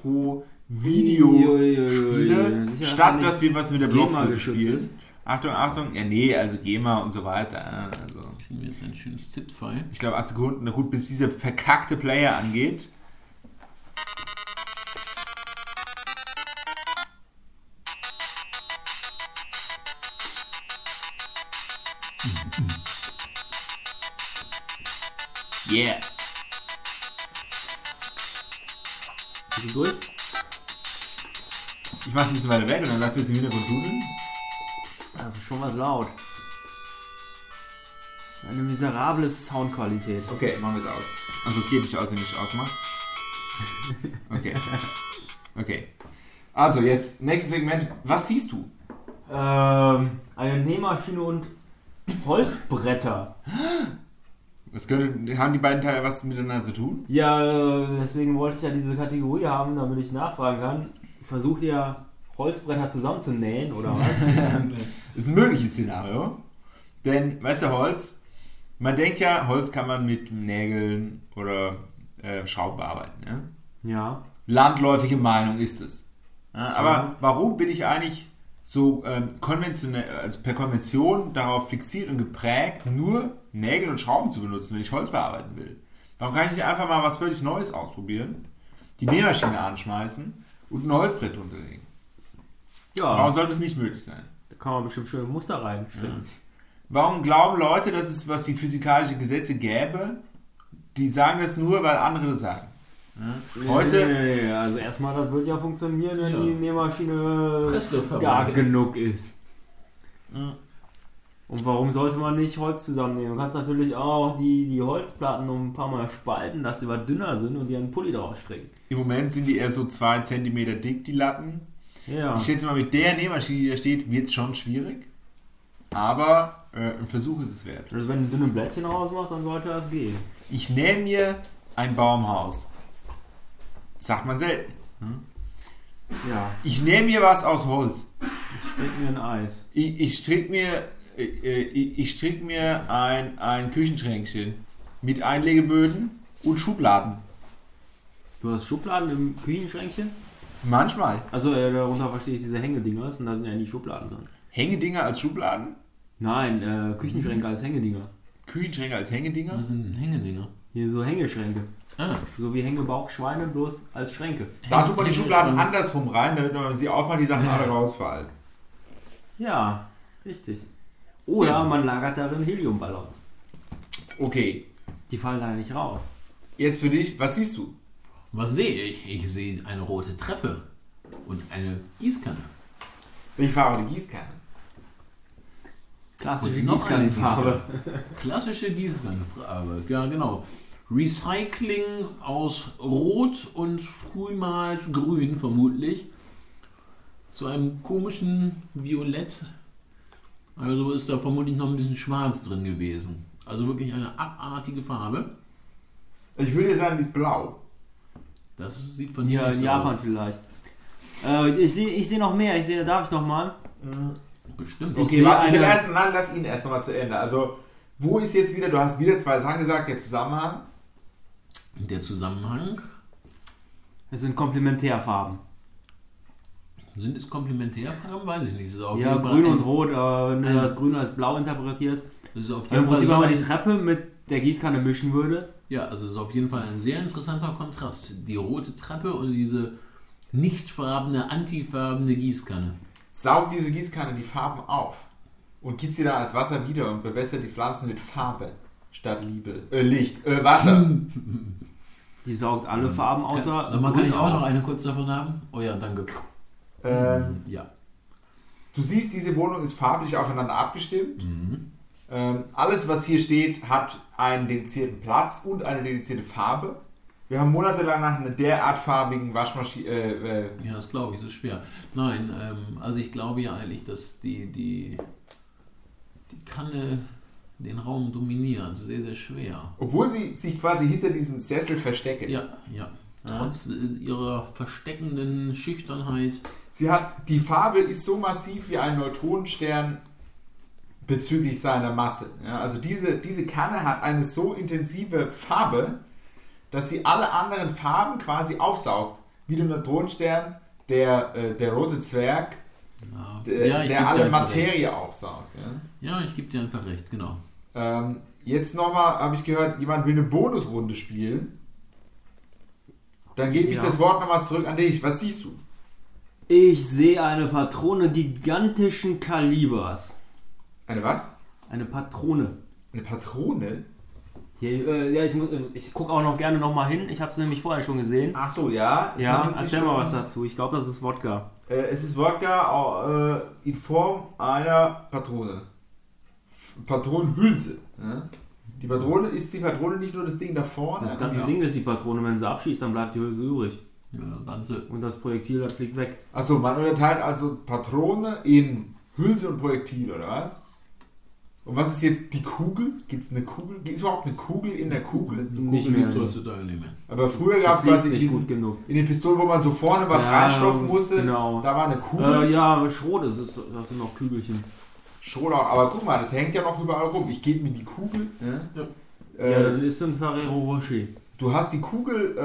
Retro-Videospiele, statt dass wir was mit der Blockflöte spielen. Achtung, Achtung, ja nee, also GEMA und so weiter. Also, kriegen wir jetzt ein schönes ZIP-File. Ich glaube 8 Sekunden, na gut, bis dieser verkackte Player angeht. Yeah. Bist du durch? Ich mach's ein bisschen weiter weg und dann lassen wir es im Hintergrund dudeln. Also schon was laut. Eine miserable Soundqualität. Okay, machen wir es aus. Also es geht nicht aus, wenn ich es ausmache. Okay. Okay. Also jetzt, nächstes Segment. Was siehst du? Eine Nähmaschine und Holzbretter. Haben die beiden Teile was miteinander zu tun? Ja, deswegen wollte ich ja diese Kategorie haben, damit ich nachfragen kann. Versucht ihr Holzbretter zusammenzunähen oder was? Das ist ein mögliches Szenario. Denn, weißt du, Holz, man denkt ja, Holz kann man mit Nägeln oder Schrauben bearbeiten. Ja? Ja. Landläufige Meinung ist es. Ja, aber warum bin ich eigentlich so konventionell, also per Konvention darauf fixiert und geprägt, nur Nägel und Schrauben zu benutzen, wenn ich Holz bearbeiten will? Warum kann ich nicht einfach mal was völlig Neues ausprobieren, die Nähmaschine anschmeißen und ein Holzbrett unterlegen? Ja. Warum sollte es nicht möglich sein? Da kann man bestimmt schöne Muster reinstricken. Ja. Warum glauben Leute, dass es was wie physikalische Gesetze gäbe? Die sagen das nur, weil andere das sagen. Ja. Heute... Nee, also erstmal, das wird ja funktionieren, wenn die Nähmaschine Pressluftverbrauch stark genug ist. Ja. Und warum sollte man nicht Holz zusammennehmen? Du kannst natürlich auch die Holzplatten um ein paar Mal spalten, dass sie was dünner sind und die einen Pulli draus stricken. Im Moment sind die eher so 2 cm dick, die Latten. Ja. Ich schätze mal, mit der Nähmaschine, die da steht, wird es schon schwierig. Aber ein Versuch ist es wert. Also wenn du dünne Blättchen rausmachst, dann sollte das gehen. Ich nähe mir ein Baumhaus. Sagt man selten. Ja. Ich nähe mir was aus Holz. Ich strick mir ein Eis. Ich strick mir ein Küchenschränkchen mit Einlegeböden und Schubladen. Du hast Schubladen im Küchenschränkchen? Manchmal. Also darunter verstehe ich diese Hängedingers und da sind ja die Schubladen drin. Hängedinger als Schubladen? Nein, Küchenschränke als Hängedinger. Küchenschränke als Hängedinger? Was sind Hängedinger? Hier so Hängeschränke. Ah. So wie Hängebauchschweine, bloß als Schränke. Da tut man die Schubladen andersrum rein, damit man sie aufmacht, die Sachen alle rausfallen. Ja, richtig. Oder man lagert darin Heliumballons. Okay, Die fallen da nicht raus. jetzt für dich, was siehst du? Was sehe ich? Ich sehe eine rote Treppe und eine Gießkanne. Ich fahre die Gießkanne. Klassische Und noch eine Gießkannenfarbe. Klassische Gießkannenfarbe, ja genau. Recycling aus Rot und frühmals Grün vermutlich zu einem komischen Violett. Also ist da vermutlich noch ein bisschen Schwarz drin gewesen. Also wirklich eine abartige Farbe. Ich würde sagen, die ist blau. Das sieht von hier Ja, nicht in so Japan aus. vielleicht. Ich sehe noch mehr. Da darf ich noch mal. Bestimmt. Ich Okay, sehe warte, eine- lass ihn erst nochmal zu Ende. Also, wo ist jetzt wieder, du hast wieder 2 Sachen gesagt, der Zusammenhang. Der Zusammenhang. Es sind Komplementärfarben. Sind es Komplementärfarben? Weiß ich nicht. Es ist auf Ja, jeden Fall grün ein- und rot, aber wenn du ein- das grün als blau interpretierst. Das ist auf Im jeden Fall Prinzip, so wenn man die ein, Treppe mit der Gießkanne mischen würde. ja, also es ist auf jeden Fall ein sehr interessanter Kontrast. Die rote Treppe und diese nichtfarbene, antifarbene Gießkanne. Saugt diese Gießkanne die Farben auf und gibt sie dann als Wasser wieder und bewässert die Pflanzen mit Farbe statt Licht, Wasser. Die saugt alle Farben außer. Sag mal, kann grün ich auch auf. noch eine kurz davon haben? Oh ja, danke. Ja. Du siehst, diese Wohnung ist farblich aufeinander abgestimmt. Alles, was hier steht, hat einen dedizierten Platz und eine dedizierte Farbe. Wir haben monatelang nach einer derart farbigen Waschmaschine. Ja, das glaube ich, das ist schwer. Nein, also ich glaube ja eigentlich, dass die Kanne den Raum dominiert. Sehr, sehr schwer. Obwohl sie sich quasi hinter diesem Sessel verstecken. Ja. Trotz ihrer versteckenden Schüchternheit. Die Farbe ist so massiv wie ein Neutronenstern bezüglich seiner Masse. Ja, also diese Kanne hat eine so intensive Farbe, dass sie alle anderen Farben quasi aufsaugt. Wie der Neutronenstern, der rote Zwerg, der alle Materie aufsaugt. Ja, ich gebe dir einfach recht, genau. Jetzt nochmal, habe ich gehört, jemand will eine Bonusrunde spielen. Dann gebe ich das Wort nochmal zurück an dich. Was siehst du? Ich sehe eine Patrone gigantischen Kalibers. Eine was? Eine Patrone. Eine Patrone? Hier, ich gucke auch noch gerne nochmal hin. Ich habe es nämlich vorher schon gesehen. Ach so, ja. Ja, erzähl mal was dazu. Ich glaube, das ist Wodka. Es ist Wodka in Form einer Patrone. Patronenhülse. Ja? Ist die Patrone nicht nur das Ding da vorne? Das ganze Ding ist die Patrone. Wenn sie abschießt, dann bleibt die Hülse übrig. Ja, ganze. Und das Projektil, das fliegt weg. Achso, man unterteilt also Patrone in Hülse und Projektil, oder was? Und was ist jetzt die Kugel? Gibt es eine Kugel? Gibt es überhaupt eine Kugel in der Kugel? Nicht Kugel mehr. gibt es heutzutage nicht mehr. Aber früher gab es fliegt quasi nicht gut genug. in den Pistolen, wo man so vorne was Ja, reinstopfen musste, genau. da war eine Kugel. Ja, Schrot, das sind noch Kügelchen. Schon auch, aber guck mal, das hängt ja noch überall rum. Ich gebe mir die Kugel. Ne? Ja, dann ist ein Ferrero Rocher. Du hast die Kugel,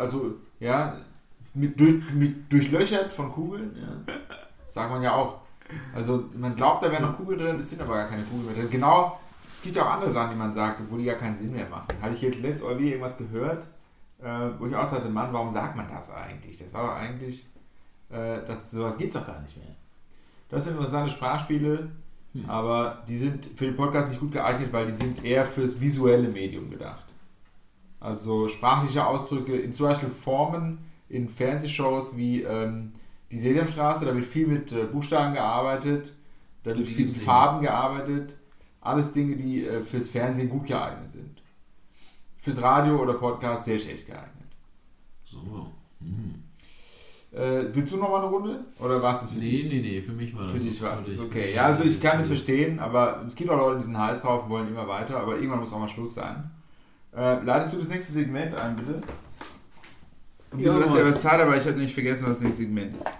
durchlöchert von Kugeln. Ja. Sagt man ja auch. Also man glaubt, da wäre noch Kugel drin, es sind aber gar keine Kugeln mehr drin. Genau, es gibt ja auch andere Sachen, die man sagt, obwohl die gar keinen Sinn mehr machen. Habe ich jetzt letztes Mal irgendwas gehört, wo ich auch dachte, Mann, warum sagt man das eigentlich? Das war doch eigentlich, sowas geht es doch gar nicht mehr. Das sind interessante Sprachspiele, aber die sind für den Podcast nicht gut geeignet, weil die sind eher fürs visuelle Medium gedacht. Also sprachliche Ausdrücke in zum Beispiel Formen in Fernsehshows wie die Sesamstraße, da wird viel mit Buchstaben gearbeitet, da wird viel mit Farben gearbeitet. Alles Dinge, die fürs Fernsehen gut geeignet sind. Fürs Radio oder Podcast sehr schlecht geeignet. So. Willst du nochmal eine Runde? Oder war es das für dich? Nee, für mich war das. Für dich war es völlig- okay. Ja, also ich kann das verstehen, aber es gibt auch Leute, die sind heiß drauf und wollen immer weiter, aber irgendwann muss auch mal Schluss sein. Leitest du das nächste Segment ein, bitte? Und Ja, du hast ja Mann. was Zeit, aber ich habe nicht vergessen, was das nächste Segment ist.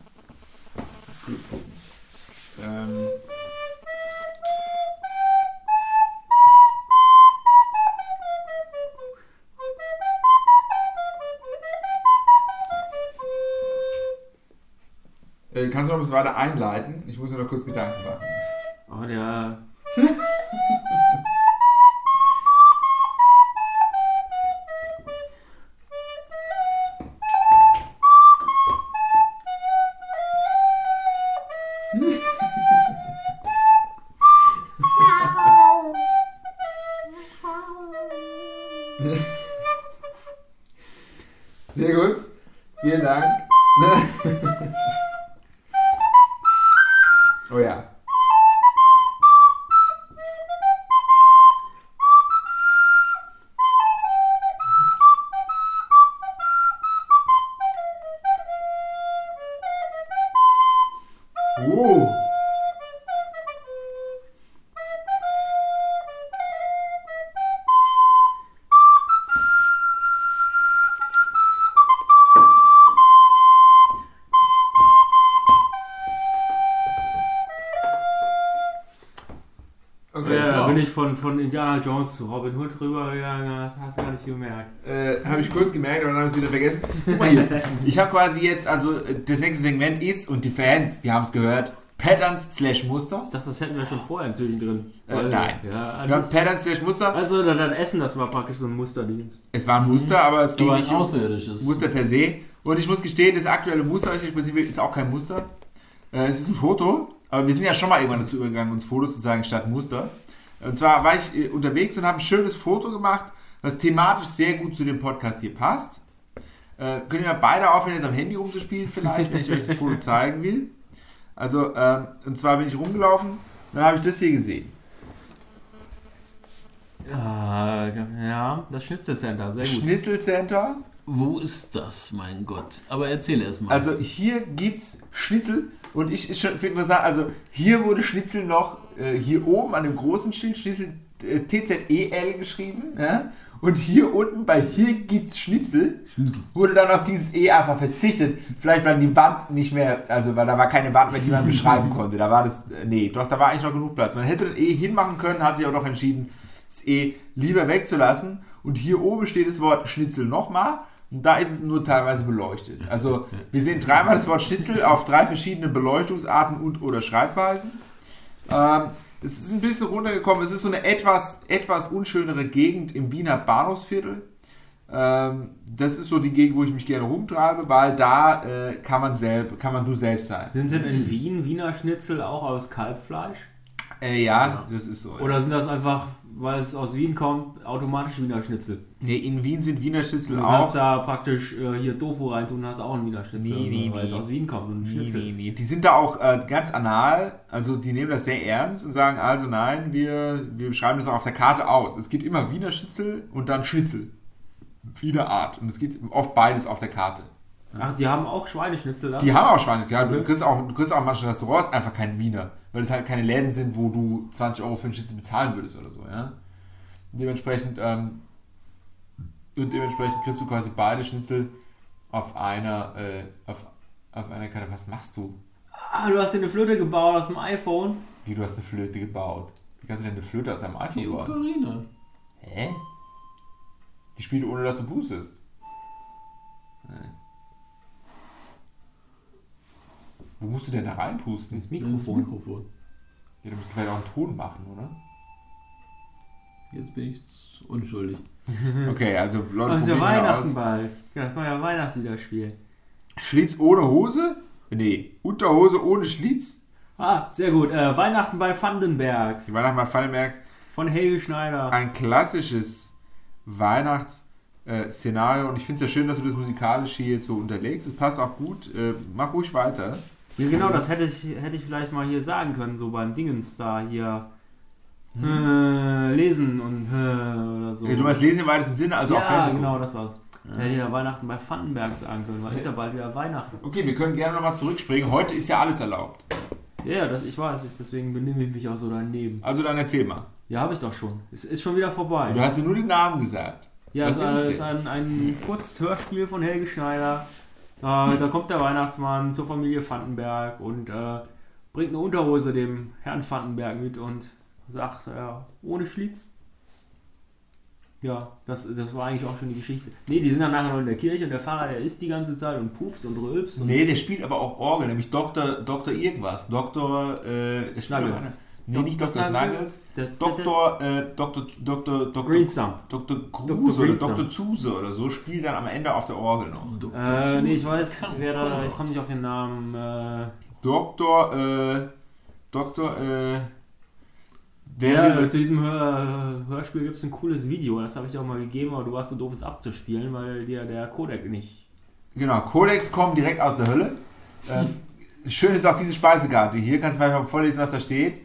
Kannst du noch ein bisschen weiter einleiten? Ich muss mir noch kurz Gedanken machen. Oh, der. Sehr gut. Vielen Dank. Oh ja. nicht von Indiana Jones zu Robin Hood rübergegangen, das hast du gar nicht gemerkt. Habe ich kurz gemerkt, aber dann habe ich es wieder vergessen. Guck mal hier. Ich habe quasi jetzt, also das nächste Segment ist, und die Fans, die haben es gehört, Patterns/Muster. Ich dachte, das hätten wir schon vorher inzwischen drin. Nein. Ja, Wir haben Patterns/Muster. also dann Essen, das war praktisch so ein Musterdienst. Es war ein Muster, aber es ging Aber ein nicht um außerirdisches. Muster per se. Und ich muss gestehen, das aktuelle Muster, was ich sprechen will, ist auch kein Muster. Es ist ein Foto, aber wir sind ja schon mal irgendwann dazu übergegangen, uns Fotos zu sagen statt Muster. Und zwar war ich unterwegs und habe ein schönes Foto gemacht, was thematisch sehr gut zu dem Podcast hier passt. Könnt ihr mal beide aufhören, jetzt am Handy rumzuspielen vielleicht, wenn ich euch das Foto zeigen will. Also, und zwar bin ich rumgelaufen, dann habe ich das hier gesehen. Ja, das Schnitzelcenter, sehr gut. Schnitzelcenter. Wo ist das, mein Gott? Aber erzähl erst mal. Also hier gibt's Schnitzel und ich finde interessant, also hier wurde Schnitzel noch, hier oben an dem großen Schild Schnitzel TZEL geschrieben, ja? Und hier unten bei hier gibt's Schnitzel wurde dann auf dieses E einfach verzichtet. Vielleicht weil die Wand nicht mehr, also weil da war keine Wand mehr, die man beschreiben konnte. Da war das, da war eigentlich noch genug Platz. Man hätte das E hinmachen können, hat sich auch noch entschieden, das E lieber wegzulassen. Und hier oben steht das Wort Schnitzel nochmal. Und da ist es nur teilweise beleuchtet. Also wir sehen dreimal das Wort Schnitzel auf 3 verschiedene Beleuchtungsarten und oder Schreibweisen. Es ist ein bisschen runtergekommen. Es ist so eine etwas unschönere Gegend im Wiener Bahnhofsviertel. Das ist so die Gegend, wo ich mich gerne rumtreibe, weil da kann man du selbst sein. Sind denn in Wien Wiener Schnitzel auch aus Kalbfleisch? Ja, das ist so. Oder sind das einfach, weil es aus Wien kommt, automatisch Wiener Schnitzel? Nee, in Wien sind Wiener Schnitzel Du auch. kannst da praktisch hier Tofu reintun und hast auch einen Wiener Schnitzel. Nee, weil es aus Wien kommt und ein Schnitzel ist. Die sind da auch ganz anal, also die nehmen das sehr ernst und sagen, also nein, wir schreiben das auch auf der Karte aus. Es gibt immer Wiener Schnitzel und dann Schnitzel. Wiener Art. Und es gibt oft beides auf der Karte. Ach, die haben auch Schweineschnitzel da? Die haben auch Schweineschnitzel, ja. Du kriegst auch in manchen Restaurants einfach keinen Wiener, weil es halt keine Läden sind, wo du 20 € für einen Schnitzel bezahlen würdest oder so, ja. Dementsprechend kriegst du quasi beide Schnitzel auf einer Karte. Was machst du? Ah, du hast dir eine Flöte gebaut aus dem iPhone? Wie, du hast eine Flöte gebaut? Wie kannst du denn eine Flöte aus deinem iPhone Die bauen? Ocarina. Hä? Die spielt ohne, dass du pustest. Wo musst du denn da reinpusten? Ins Das Mikrofon. Mikrofon. Ja, du musst vielleicht auch einen Ton machen, oder? Jetzt bin ich unschuldig. Okay, also Leute, Das ist ja probieren mal Weihnachten aus. bald. Ja, da kann man ja Weihnachtslieder spielen. Schlitz ohne Hose? Nee, Unterhose ohne Schlitz? Ah, sehr gut. Weihnachten bei Vandenbergs. Die Weihnachten bei Fallenbergs. Von Helge Schneider. Ein klassisches Weihnachtsszenario und ich finde es ja schön, dass du das musikalisch hier jetzt so unterlegst. Es passt auch gut. Mach ruhig weiter. Ja, genau, das hätte ich vielleicht mal hier sagen können, so beim Dingens da hier. Lesen und oder so. Du meinst lesen im weitesten Sinne, also auch ja, Fernsehen genau, gucken. das war's. Ja, hier Weihnachten bei Vandenberg sagen können, weil ist ja bald wieder Weihnachten. Okay, wir können gerne nochmal zurückspringen. Heute ist ja alles erlaubt. Ja, ich weiß, deswegen benehme ich mich auch so daneben. Also dann erzähl mal. Ja, habe ich doch schon. Es ist schon wieder vorbei. Du hast dir nur den Namen gesagt. Ja, Was es ist es ist ein kurzes Hörspiel von Helge Schneider. Da kommt der Weihnachtsmann zur Familie Vandenberg und bringt eine Unterhose dem Herrn Vandenberg mit und sagt, ohne Schlitz. Ja, das war eigentlich auch schon die Geschichte. Nee, die sind dann nachher noch in der Kirche und der Pfarrer, der isst die ganze Zeit und pupst und rülpst. Und Nee, der spielt aber auch Orgel, nämlich Dr. irgendwas. der spielt Snuggles. Nee, nicht Dr. Snuggles. Der Dr. Green Thumb. Dr. Kruse oder Green Thumb. Dr. Zuse oder so spielt dann am Ende auf der Orgel noch. Nee, ich weiß, wer da, ich komme nicht auf den Namen. Zu diesem Hörspiel gibt es ein cooles Video, das habe ich auch mal gegeben, aber du warst so doof, es abzuspielen, weil dir der Codec nicht... Genau, Codex kommen direkt aus der Hölle. Schön ist auch diese Speisekarte hier. Kannst du mal vorlesen, was da steht?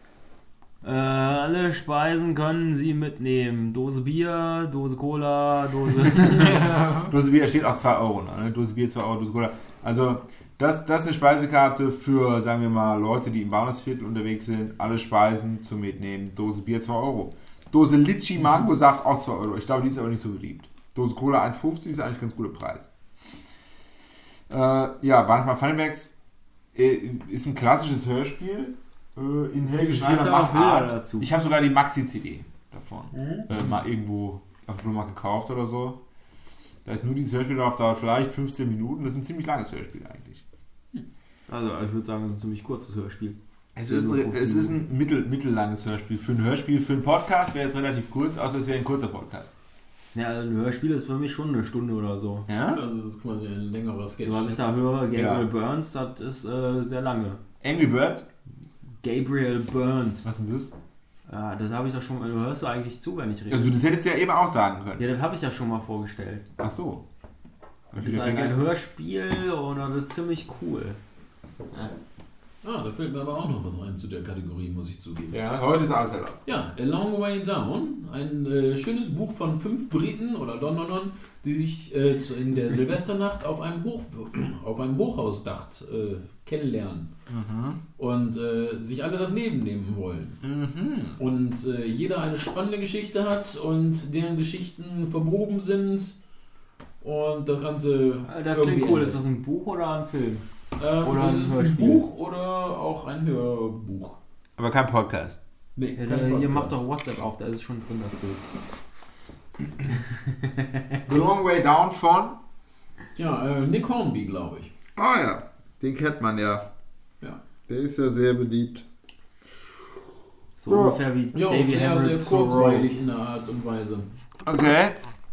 Alle Speisen können Sie mitnehmen. Dose Bier, Dose Cola, Dose... Dose Bier, da steht auch 2 €. Ne? Dose Bier, 2 €, Dose Cola. Also, das ist eine Speisekarte für, sagen wir mal, Leute, die im Bahnhofsviertel unterwegs sind. Alle Speisen zum Mitnehmen. Dose Bier, 2 €. Dose Litschi Mango Saft, auch 2 €. Ich glaube, die ist aber nicht so beliebt. Dose Cola 1,50 ist eigentlich ein ganz guter Preis. Weihnachten bei Vandenbergs ist ein klassisches Hörspiel. in Es Helge gibt auch Bilder dazu. Ich habe sogar die Maxi-CD davon. Mal irgendwo auf dem Flohmarkt gekauft oder so. Da ist nur dieses Hörspiel drauf, dauert vielleicht 15 Minuten. Das ist ein ziemlich langes Hörspiel eigentlich. Also ich würde sagen, das ist ein ziemlich kurzes Hörspiel. Es ist ein mittellanges Hörspiel. Für einen Podcast wäre es relativ kurz, außer es wäre ein kurzer Podcast. Ja, also ein Hörspiel ist für mich schon eine Stunde oder so. Ja? Also das ist quasi ein längerer Sketch. Was ich da höre, Gabriel Burns, das ist sehr lange. Angry Birds? Gabriel Burns. Was ist denn das? Ja, das habe ich doch schon mal. Du hörst du eigentlich zu, wenn ich rede. Also das hättest du ja eben auch sagen können. Ja, das habe ich ja schon mal vorgestellt. Ach so. Das ist ein Hörspiel und das ist ziemlich cool. Ah, da fällt mir aber auch noch was ein zu der Kategorie, muss ich zugeben. Ja, heute ist alles erlaubt. Ja, A Long Way Down, ein schönes Buch von 5 Briten oder Londonern, die sich in der Silvesternacht auf einem Hochhausdach kennenlernen und sich alle das Leben nehmen wollen. Und jeder eine spannende Geschichte hat und deren Geschichten verwoben sind und das Ganze Das klingt cool. Ist das ein Buch oder ein Film? Oder ein ist es ein Hörspiel? Buch oder auch ein Hörbuch? Aber kein Podcast. Nee, Ja, kein ihr Podcast. macht doch WhatsApp auf, da ist schon drin das Bild. The Long Way Down von? Ja, Nick Hornby, glaube ich. Ah ja, den kennt man ja. Ja. Der ist ja sehr beliebt. So ungefähr wie Ja, Davy sehr, Hamilton sehr kurzweilig in der Art und Weise. Okay.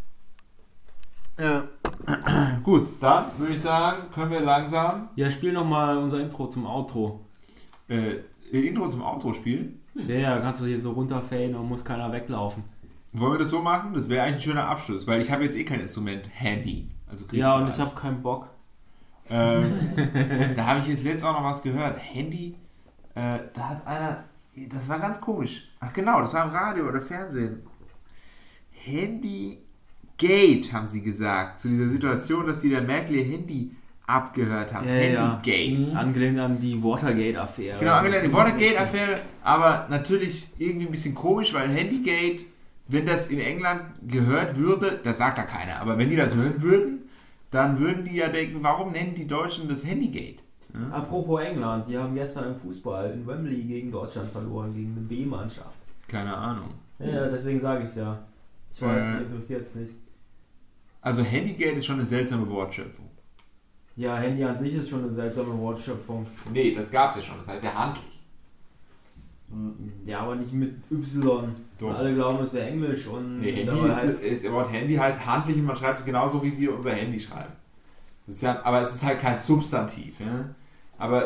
Gut, dann würde ich sagen, können wir langsam Ja, spiel nochmal unser Intro zum Outro. Intro zum Outro spielen. Ja, kannst du hier so runterfaden und muss keiner weglaufen. Wollen wir das so machen? Das wäre eigentlich ein schöner Abschluss, weil ich habe jetzt eh kein Instrument handy. Also Ja, und ich habe keinen Bock. da habe ich jetzt letztens auch noch was gehört. Handy, da hat einer, das war ganz komisch. Ach genau, das war im Radio oder Fernsehen. Handy Gate, haben sie gesagt, zu dieser Situation, dass sie der Merkel ihr Handy abgehört haben. Ja, Handygate. Angelehnt an die Watergate-Affäre. Genau, angelehnt an die Watergate-Affäre, aber natürlich irgendwie ein bisschen komisch, weil Handygate, wenn das in England gehört würde, das sagt da keiner, aber wenn die das hören würden, dann würden die ja denken, warum nennen die Deutschen das Handygate? Ja? Apropos England, die haben gestern im Fußball in Wembley gegen Deutschland verloren, gegen eine B-Mannschaft. Keine Ahnung. Ja, deswegen sage ich es ja. Ich weiß, interessiert es nicht. Also Handygate ist schon eine seltsame Wortschöpfung. Ja, Handy an sich ist schon eine seltsame Wortschöpfung. Nee, das gab es ja schon, das heißt ja handlich. Ja, aber nicht mit Y. Doch. Und alle glauben, es wäre Englisch. Und Nee, Handy dabei heißt, das Wort Handy heißt handlich und man schreibt es genauso, wie wir unser Handy schreiben. Das ist ja, aber es ist halt kein Substantiv. Ja? Aber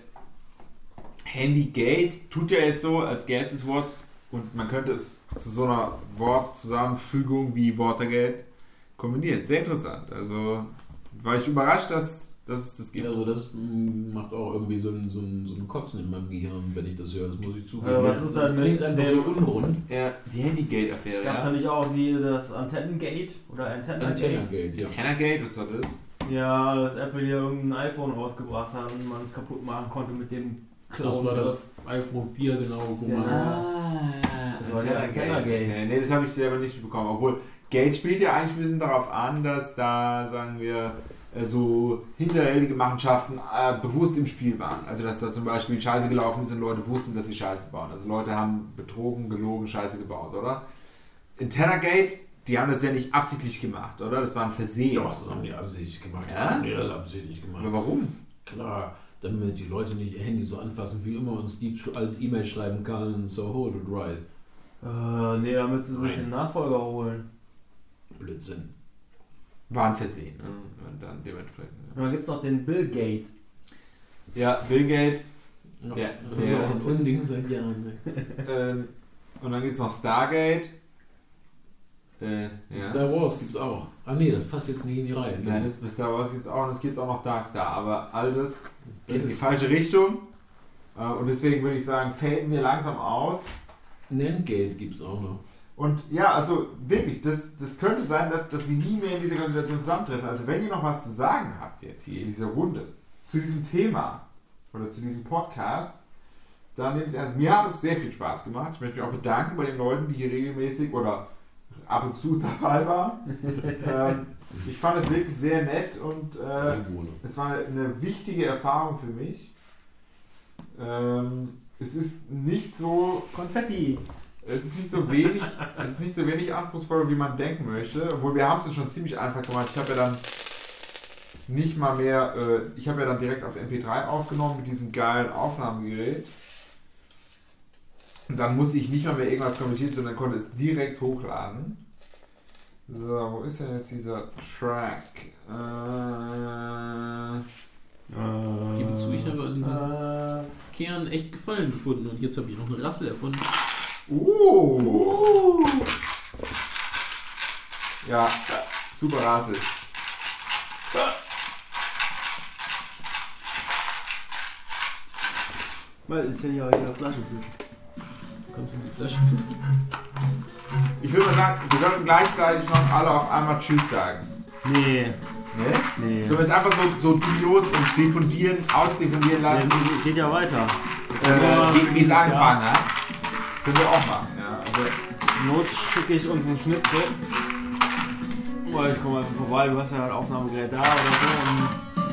Handygate tut ja jetzt so, als gäbe es das Wort und man könnte es zu so einer Wortzusammenfügung wie Watergate kombinieren. Sehr interessant. Also war ich überrascht, dass es das gibt. Ja, also das macht auch irgendwie so ein Kotzen in meinem Gehirn, wenn ich das höre. Das muss ich zugeben. was ist das dann klingt mit einfach so unrund. Ja, die Handygate-Affäre, gab es da ja. nicht auch das Antennengate oder Antennagate? Antennagate, ja. Antennagate, was war das? Ja, dass Apple hier irgendein iPhone rausgebracht hat und man es kaputt machen konnte mit dem Das Cloud. war das iPhone 4, genau. Wo man Das war der Antennagate. Nee, das habe ich selber nicht bekommen. Obwohl, Gate spielt ja eigentlich ein bisschen darauf an, dass da, sagen wir, so hinterhältige Machenschaften bewusst im Spiel waren. Also, dass da zum Beispiel Scheiße gelaufen ist und Leute wussten, dass sie Scheiße bauen. Also, Leute haben betrogen, gelogen, Scheiße gebaut, oder? Antennagate, die haben das ja nicht absichtlich gemacht, oder? Das war ein Versehen. Ja, das haben die absichtlich gemacht. Ja? Haben die das absichtlich gemacht. Aber warum? Klar, damit die Leute nicht ihr Handy so anfassen wie immer und Steve als E-Mail schreiben kann, so hold it right. Nee, damit sie sich Nein. einen Nachfolger holen. Blödsinn. War ein Versehen. Ne? Und dann dementsprechend. Und dann gibt es noch den Bill Gate. Ja, Bill Gates. Ja, Ja. das ist auch ein Unding seit Jahren. Und dann gibt es noch Stargate. Ja. Star Wars gibt's auch. Ah nee, das passt jetzt nicht in die Reihe. Nein, das Star Wars gibt es auch und es gibt auch noch Darkstar. Aber all das geht in die falsche Richtung. Und deswegen würde ich sagen, faden wir langsam aus. Nandgate gibt's auch noch. Und ja, also wirklich, das könnte sein, dass wir nie mehr in dieser Konstellation zusammentreffen. Also wenn ihr noch was zu sagen habt jetzt hier in dieser Runde zu diesem Thema oder zu diesem Podcast, dann nehmt es ernst. Mir hat es sehr viel Spaß gemacht. Ich möchte mich auch bedanken bei den Leuten, die hier regelmäßig oder ab und zu dabei waren. Ich fand es wirklich sehr nett und es war eine wichtige Erfahrung für mich. es ist nicht so Konfetti. Es ist nicht so wenig, anspruchsvoll, wie man denken möchte. Obwohl wir haben es schon ziemlich einfach gemacht. Ich habe ja dann nicht mal mehr, ich habe ja dann direkt auf MP3 aufgenommen mit diesem geilen Aufnahmegerät. Und dann muss ich nicht mal mehr irgendwas kommentieren, sondern konnte es direkt hochladen. So, wo ist denn jetzt dieser Track? Ich gebe zu, ich habe an diesem Kern echt Gefallen gefunden und jetzt habe ich noch eine Rassel erfunden. Ja, super Rassel. Was ist denn hier wieder Flasche küssen? Kannst du die Flasche küssen? Ich würde mal sagen, wir sollten gleichzeitig noch alle auf einmal Tschüss sagen. Nee. Ne? Sollen wir es einfach so dubios und ausdiffundieren lassen? Es geht ja weiter. Wie es angefangen hat. Können wir auch machen, ja. Also, Not schicke ich uns einen Schnitzel. Weil ich komme einfach vorbei, du hast ja ein Aufnahmegerät da oder so. Und